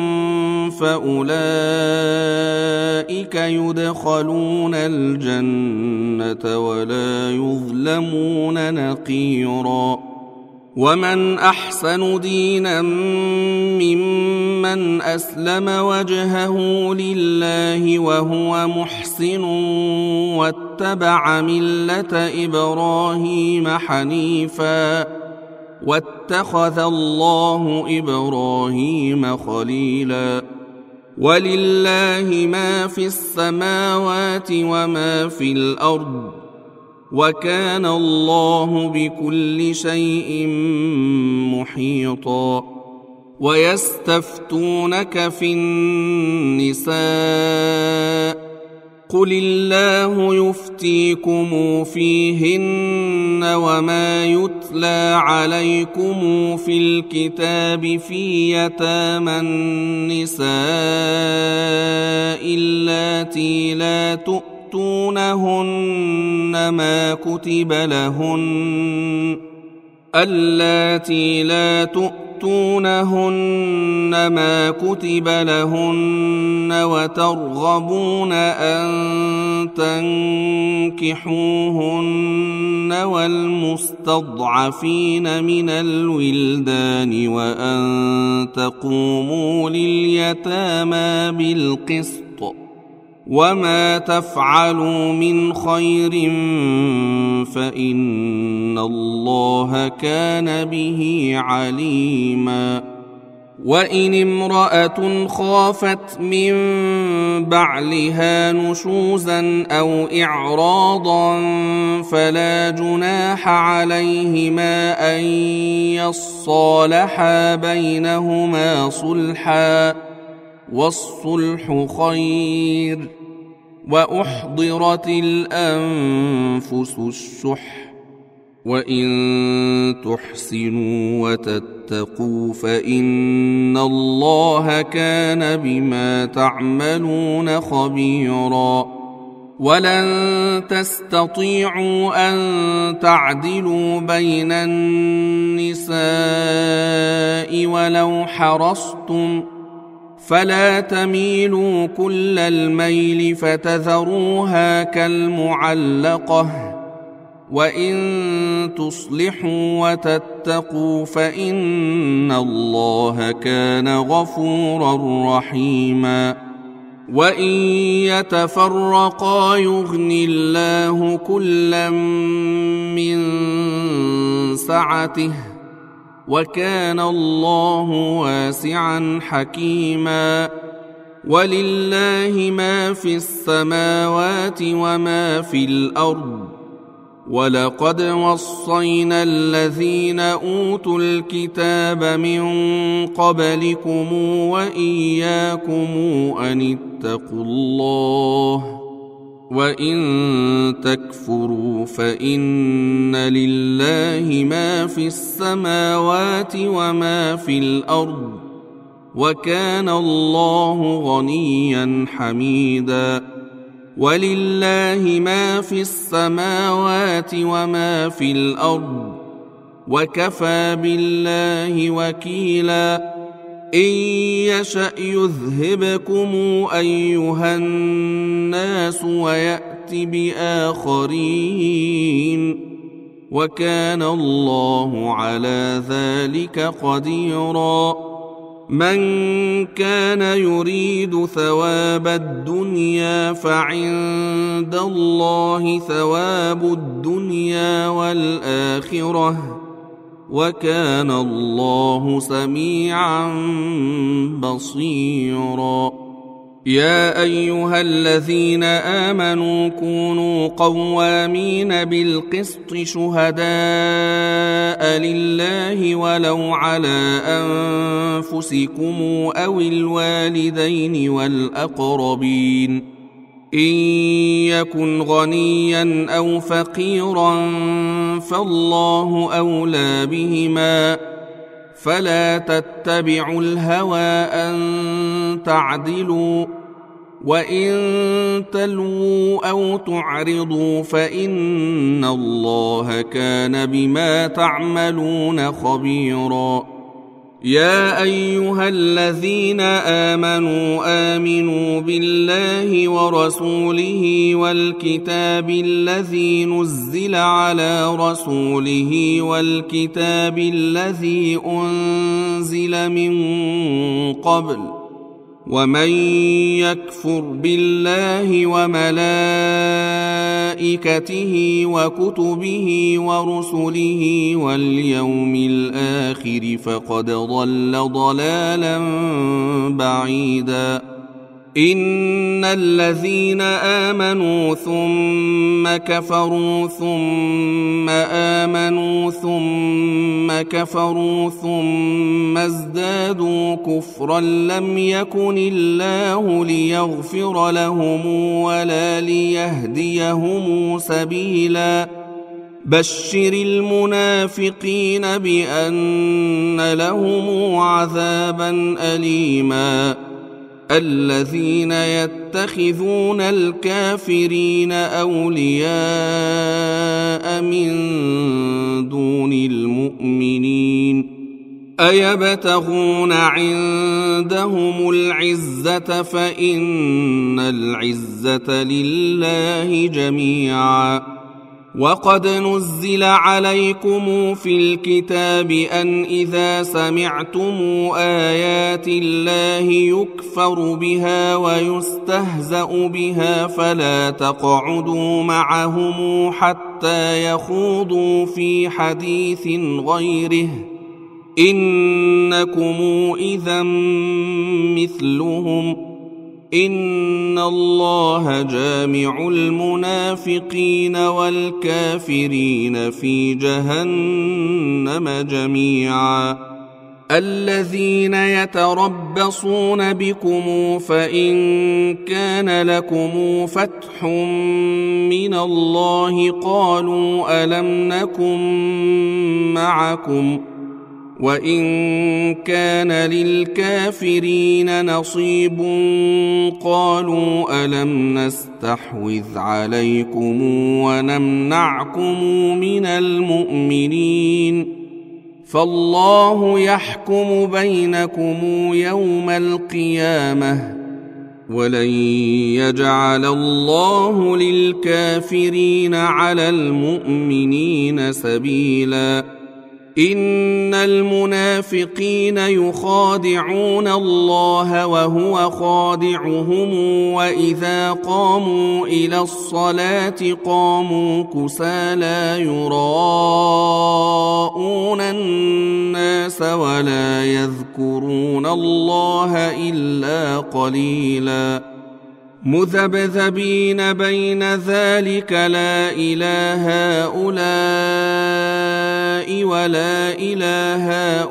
فأولئك يدخلون الجنة ولا يظلمون نقيرا. ومن أحسن دينا ممن أسلم وجهه لله وهو محسن واتبع ملة إبراهيم حنيفا واتخذ الله إبراهيم خليلا. ولله ما في السماوات وما في الأرض وكان الله بكل شيء محيطا. ويستفتونك في النساء قل الله يفتيكم فيهن وما يتلى عليكم في الكتاب في يتامى النساء اللاتي لا تؤمنون تؤتونهن ما كتب لهن اللاتي لا تؤتونهن ما كتب لهن وترغبون أن تنكحوهن والمستضعفين من الولدان وأن تقوموا لليتامى بالقسط وما تفعلوا من خير فإن الله كان به عليما. وإن امرأة خافت من بعلها نشوزا أو إعراضا فلا جناح عليهما أن يصالحا بينهما صلحا، والصلح خير. وأحضرت الأنفس الشح، وإن تحسنوا وتتقوا فإن الله كان بما تعملون خبيرا. ولن تستطيعوا أن تعدلوا بين النساء ولو حرصتم، فلا تميلوا كل الميل فتذروها كالمعلقة. وإن تصلحوا وتتقوا فإن الله كان غفورا رحيما. وإن يتفرقا يغن الله كلا من سعته، وكان الله واسعا حكيما. ولله ما في السماوات وما في الأرض، ولقد وصينا الذين أوتوا الكتاب من قبلكم وإياكم أن اتقوا الله، وإن تكفروا فإن لله ما في السماوات وما في الأرض، وكان الله غنيا حميدا. ولله ما في السماوات وما في الأرض، وكفى بالله وكيلا. إن يشأ يذهبكم أيها الناس ويأت بآخرين، وكان الله على ذلك قديرا. من كان يريد ثواب الدنيا فعند الله ثواب الدنيا والآخرة، وكان الله سميعا بصيرا. يا أيها الذين آمنوا كونوا قوامين بالقسط شهداء لله ولو على أنفسكم أو الوالدين والأقربين، إن يكن غنيا أو فقيرا فالله أولى بهما، فلا تتبعوا الهوى أن تعدلوا، وإن تلووا أو تعرضوا فإن الله كان بما تعملون خبيرا. يا أيها الذين آمنوا آمنوا بالله ورسوله والكتاب الذي نزل على رسوله والكتاب الذي أنزل من قبل، ومن يكفر بالله وملائكته وكتبه ورسله واليوم الآخر فقد ضل ضلالا بعيدا. إن الذين آمنوا ثم كفروا ثم آمنوا ثم كفروا ثم ازدادوا كفرا لم يكن الله ليغفر لهم ولا ليهديهم سبيلا. بشر المنافقين بأن لهم عذابا أليما. الذين يتخذون الكافرين أولياء من دون المؤمنين، أيبتغون عندهم العزة فإن العزة لله جميعا. وقد نزل عليكم في الكتاب أن إذا سمعتم آيات الله يكفر بها ويستهزأ بها فلا تقعدوا معهم حتى يخوضوا في حديث غيره إنكم إذا مثلهم إن الله جامع المنافقين والكافرين في جهنم جميعا. الذين يتربصون بكم فإن كان لكم فتح من الله قالوا ألم نكن معكم وإن كان للكافرين نصيب قالوا ألم نستحوذ عليكم ونمنعكم من المؤمنين فالله يحكم بينكم يوم القيامة ولن يجعل الله للكافرين على المؤمنين سبيلا. إن المنافقين يخادعون الله وهو خادعهم وإذا قاموا إلى الصلاة قاموا كسالى يراءون الناس ولا يذكرون الله إلا قليلا مذبذبين بين ذلك لا إله هؤلاء ولا إله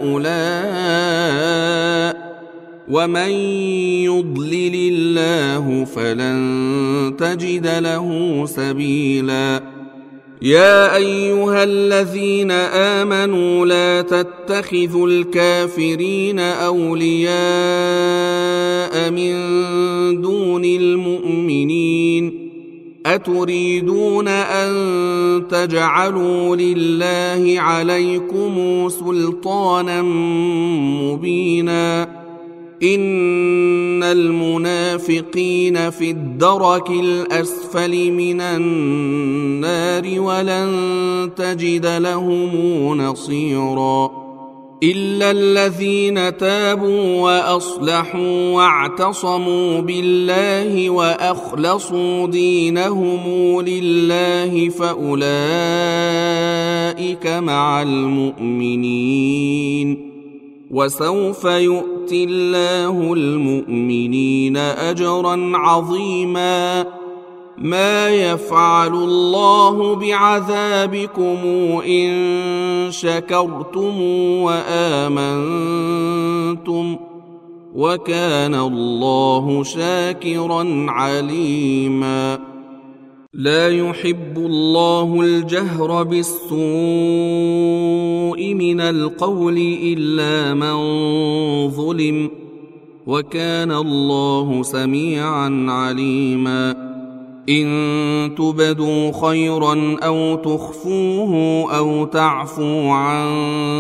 هؤلاء ومن يضلل الله فلن تجد له سبيلا. يا أيها الذين آمنوا لا تتخذوا الكافرين أولياء من دون المؤمنين أتريدون أن تجعلوا لله عليكم سلطانا مبينا إن المنافقين في الدرك الأسفل من النار ولن تجد لهم نصيرا إلا الذين تابوا وأصلحوا واعتصموا بالله وأخلصوا دينهم لله فأولئك مع المؤمنين وسوف يؤتي الله المؤمنين أجرا عظيما. ما يفعل الله بعذابكم إن شكرتم وآمنتم وكان الله شاكرا عليما. لا يحب الله الجهر بالسوء من القول إلا من ظلم وكان الله سميعا عليما. إن تبدوا خيرا أو تخفوه أو تعفوا عن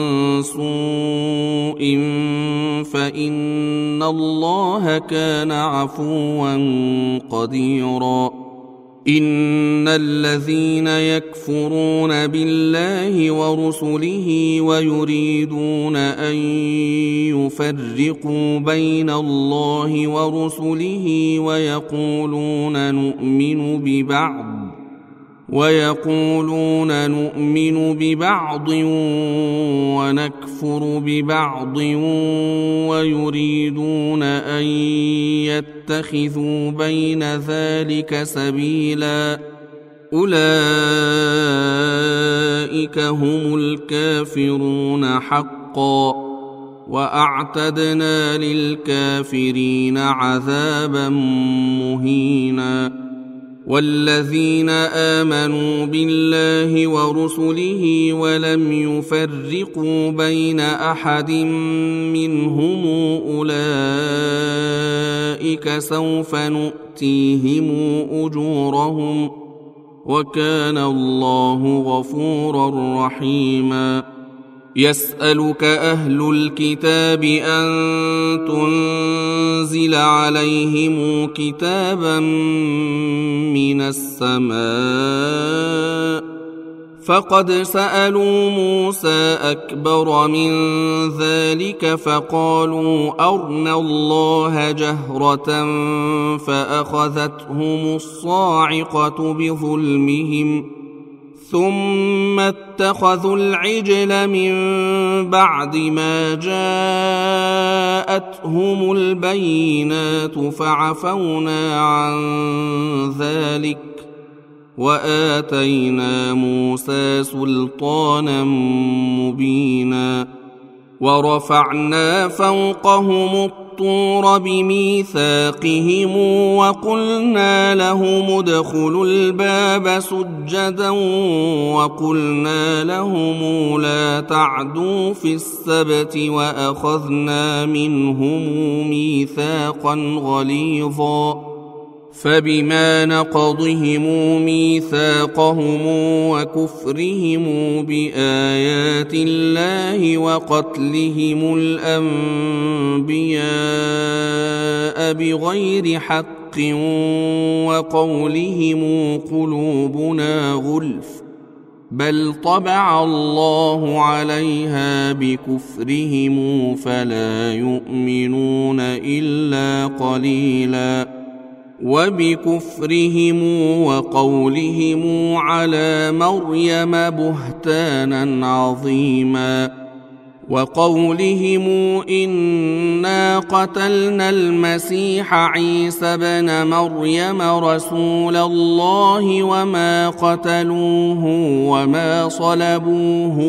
سوء فإن الله كان عفوا قديرا. إن الذين يكفرون بالله ورسله ويريدون أن يفرقوا بين الله ورسله ويقولون نؤمن ببعض ويقولون نؤمن ببعض ونكفر ببعض ويريدون أن يتخذوا بين ذلك سبيلا أولئك هم الكافرون حقا وأعتدنا للكافرين عذابا مهينا. والذين آمنوا بالله ورسله ولم يفرقوا بين أحد منهم أولئك سوف نؤتيهم أجورهم وكان الله غفورا رحيما. يسألك أهل الكتاب أن تنزل عليهم كتابا من السماء فقد سألوا موسى أكبر من ذلك فقالوا أرنا الله جهرة فأخذتهم الصاعقة بظلمهم ثم اتخذوا العجل من بعد ما جاءتهم البينات فعفونا عن ذلك وآتينا موسى سلطانا مبينا ورفعنا فوقهم الطور بميثاقهم وقلنا لهم ادخلوا الباب سجدا وقلنا لهم لا تعدوا في السبت وأخذنا منهم ميثاقا غليظا فبما نقضهم ميثاقهم وكفرهم بآيات الله وقتلهم الأنبياء بغير حق وقولهم قلوبنا غلف بل طبع الله عليها بكفرهم فلا يؤمنون إلا قليلاً وبكفرهم وقولهم على مريم بهتانا عظيما وقولهم إنا قتلنا المسيح عيسى بن مريم رسول الله وما قتلوه وما صلبوه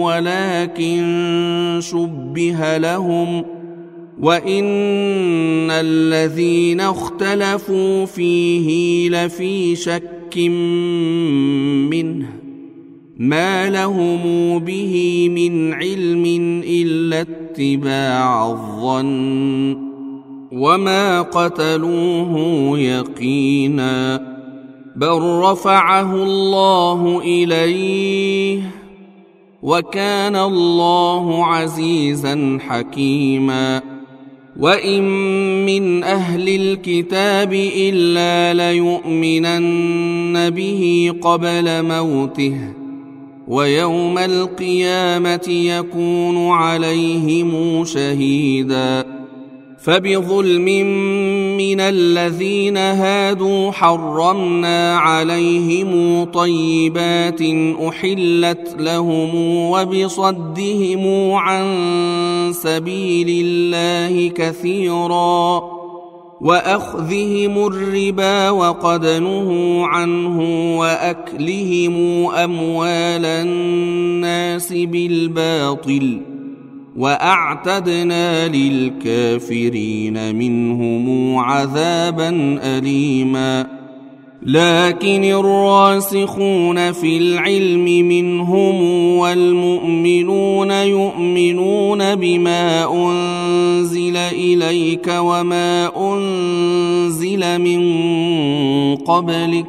ولكن شبه لهم وإن الذين اختلفوا فيه لفي شك منه ما لهم به من علم إلا اتباع الظن وما قتلوه يقينا بل رفعه الله إليه وكان الله عزيزا حكيما وإن من أهل الكتاب إلا ليؤمنن به قبل موته ويوم القيامة يكون عليهم شهيدا فبظلم من الذين هادوا حرمنا عليهم طيبات أحلت لهم وبصدهم عن سبيل الله كثيرا وأخذهم الربا وقد نهوا عنه وأكلهم أموال الناس بالباطل وأعتدنا للكافرين منهم عذابا أليما لكن الراسخون في العلم منهم والمؤمنون يؤمنون بما أنزل إليك وما أنزل من قبلك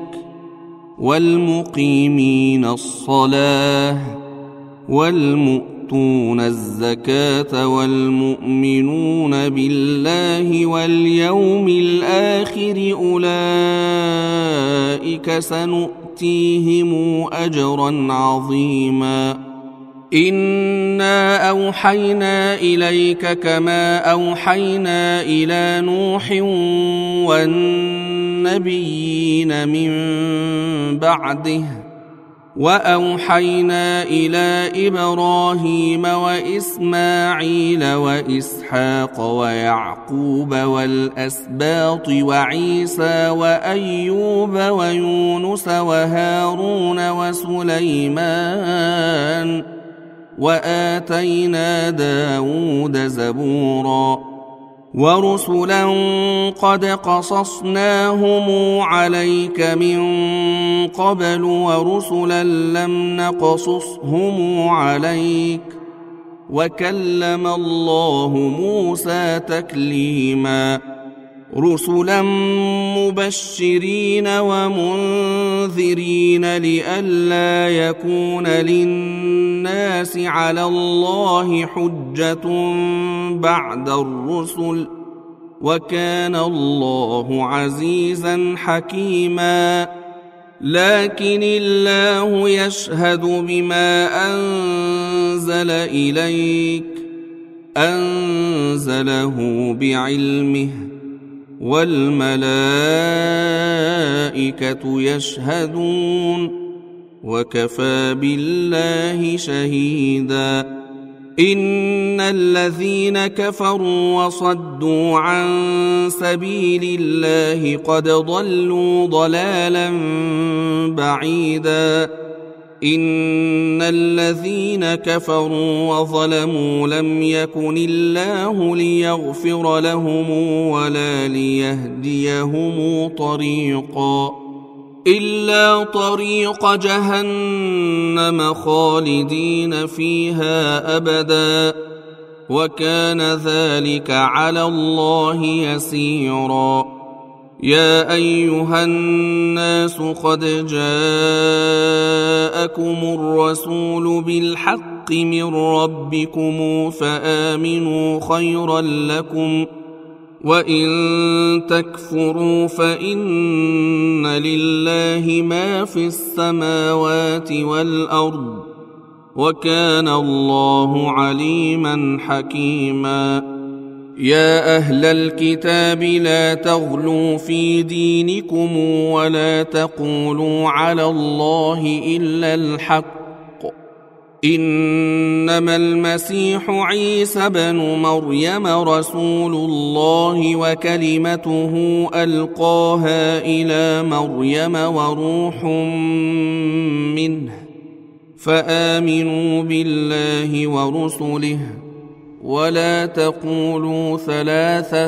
والمقيمين الصلاة والمؤمنين يؤتون الزكاة والمؤمنون بالله واليوم الآخر أولئك سنؤتيهم أجرا عظيما إنا أوحينا إليك كما أوحينا إلى نوح والنبيين من بعده وأوحينا إلى إبراهيم وإسماعيل وإسحاق ويعقوب والأسباط وعيسى وأيوب ويونس وهارون وسليمان وآتينا داود زبورا ورسلا قد قصصناهم عليك من قبل ورسلا لم نقصصهم عليك وكلم الله موسى تكليما رسلا مبشرين ومنذرين لئلا يكون للناس على الله حجة بعد الرسل وكان الله عزيزا حكيما لكن الله يشهد بما أنزل إليك أنزله بعلمه والملائكة يشهدون وكفى بالله شهيدا إن الذين كفروا وصدوا عن سبيل الله قد ضلوا ضلالا بعيدا إن الذين كفروا وظلموا لم يكن الله ليغفر لهم ولا ليهديهم طريقا إلا طريق جهنم خالدين فيها أبدا وكان ذلك على الله يسيرا يا أيها الناس قد جاءكم الرسول بالحق من ربكم فآمنوا خيرا لكم وإن تكفروا فإن لله ما في السماوات والأرض وكان الله عليما حكيما يا أهل الكتاب لا تغلوا في دينكم ولا تقولوا على الله إلا الحق إنما المسيح عيسى بن مريم رسول الله وكلمته ألقاها إلى مريم وروح منه فآمنوا بالله ورسله ولا تقولوا ثلاثة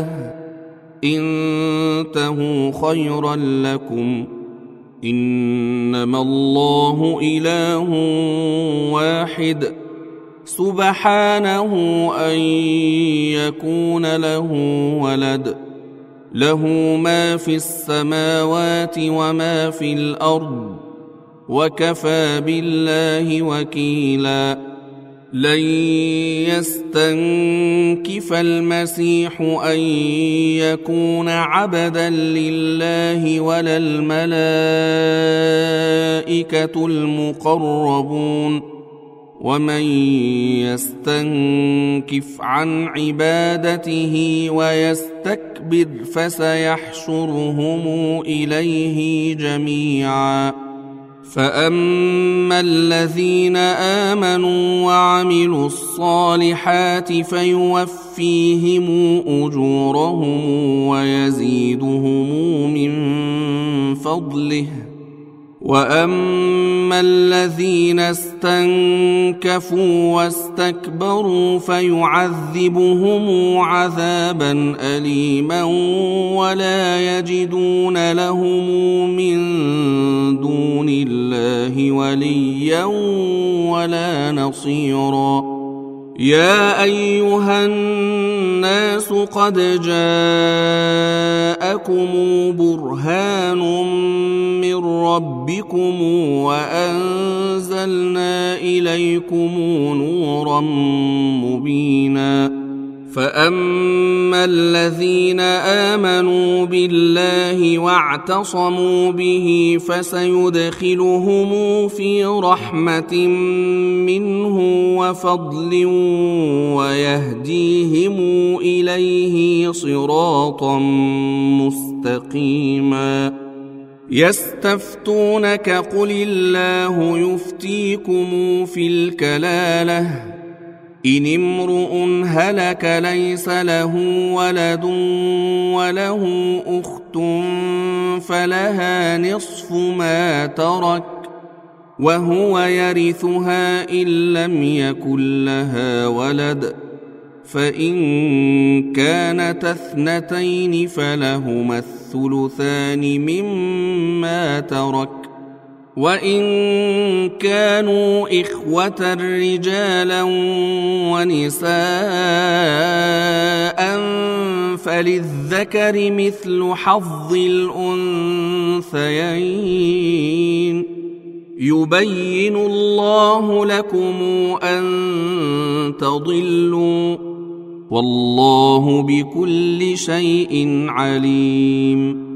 انتهوا خيرا لكم إنما الله إله واحد سبحانه أن يكون له ولد له ما في السماوات وما في الأرض وكفى بالله وكيلا لن يستنكف المسيح أن يكون عبدا لله ولا الملائكة المقربون ومن يستنكف عن عبادته ويستكبر فسيحشرهم إليه جميعا فأما الذين آمنوا وعملوا الصالحات فيوفيهم أجورهم ويزيدهم من فضله وأما الذين استنكفوا واستكبروا فيعذبهم عذابا أليما ولا يجدون لهم من دون الله وليا ولا نصيرا يا أيها الناس قد جاءكم برهان من ربكم وأنزلنا إليكم نورا مبينا فأما الذين آمنوا بالله واعتصموا به فسيدخلهم في رحمة منه وفضل ويهديهم إليه صراطا مستقيما يستفتونك قل الله يفتيكم في الكلالة إن امرؤ هلك ليس له ولد وله أخت فلها نصف ما ترك وهو يرثها إن لم يكن لها ولد فإن كانت اثنتين فلهما الثلثان مما ترك وإن كانوا إخوة رجالا ونساء فللذكر مثل حظ الأنثيين يبين الله لكم أن تضلوا والله بكل شيء عليم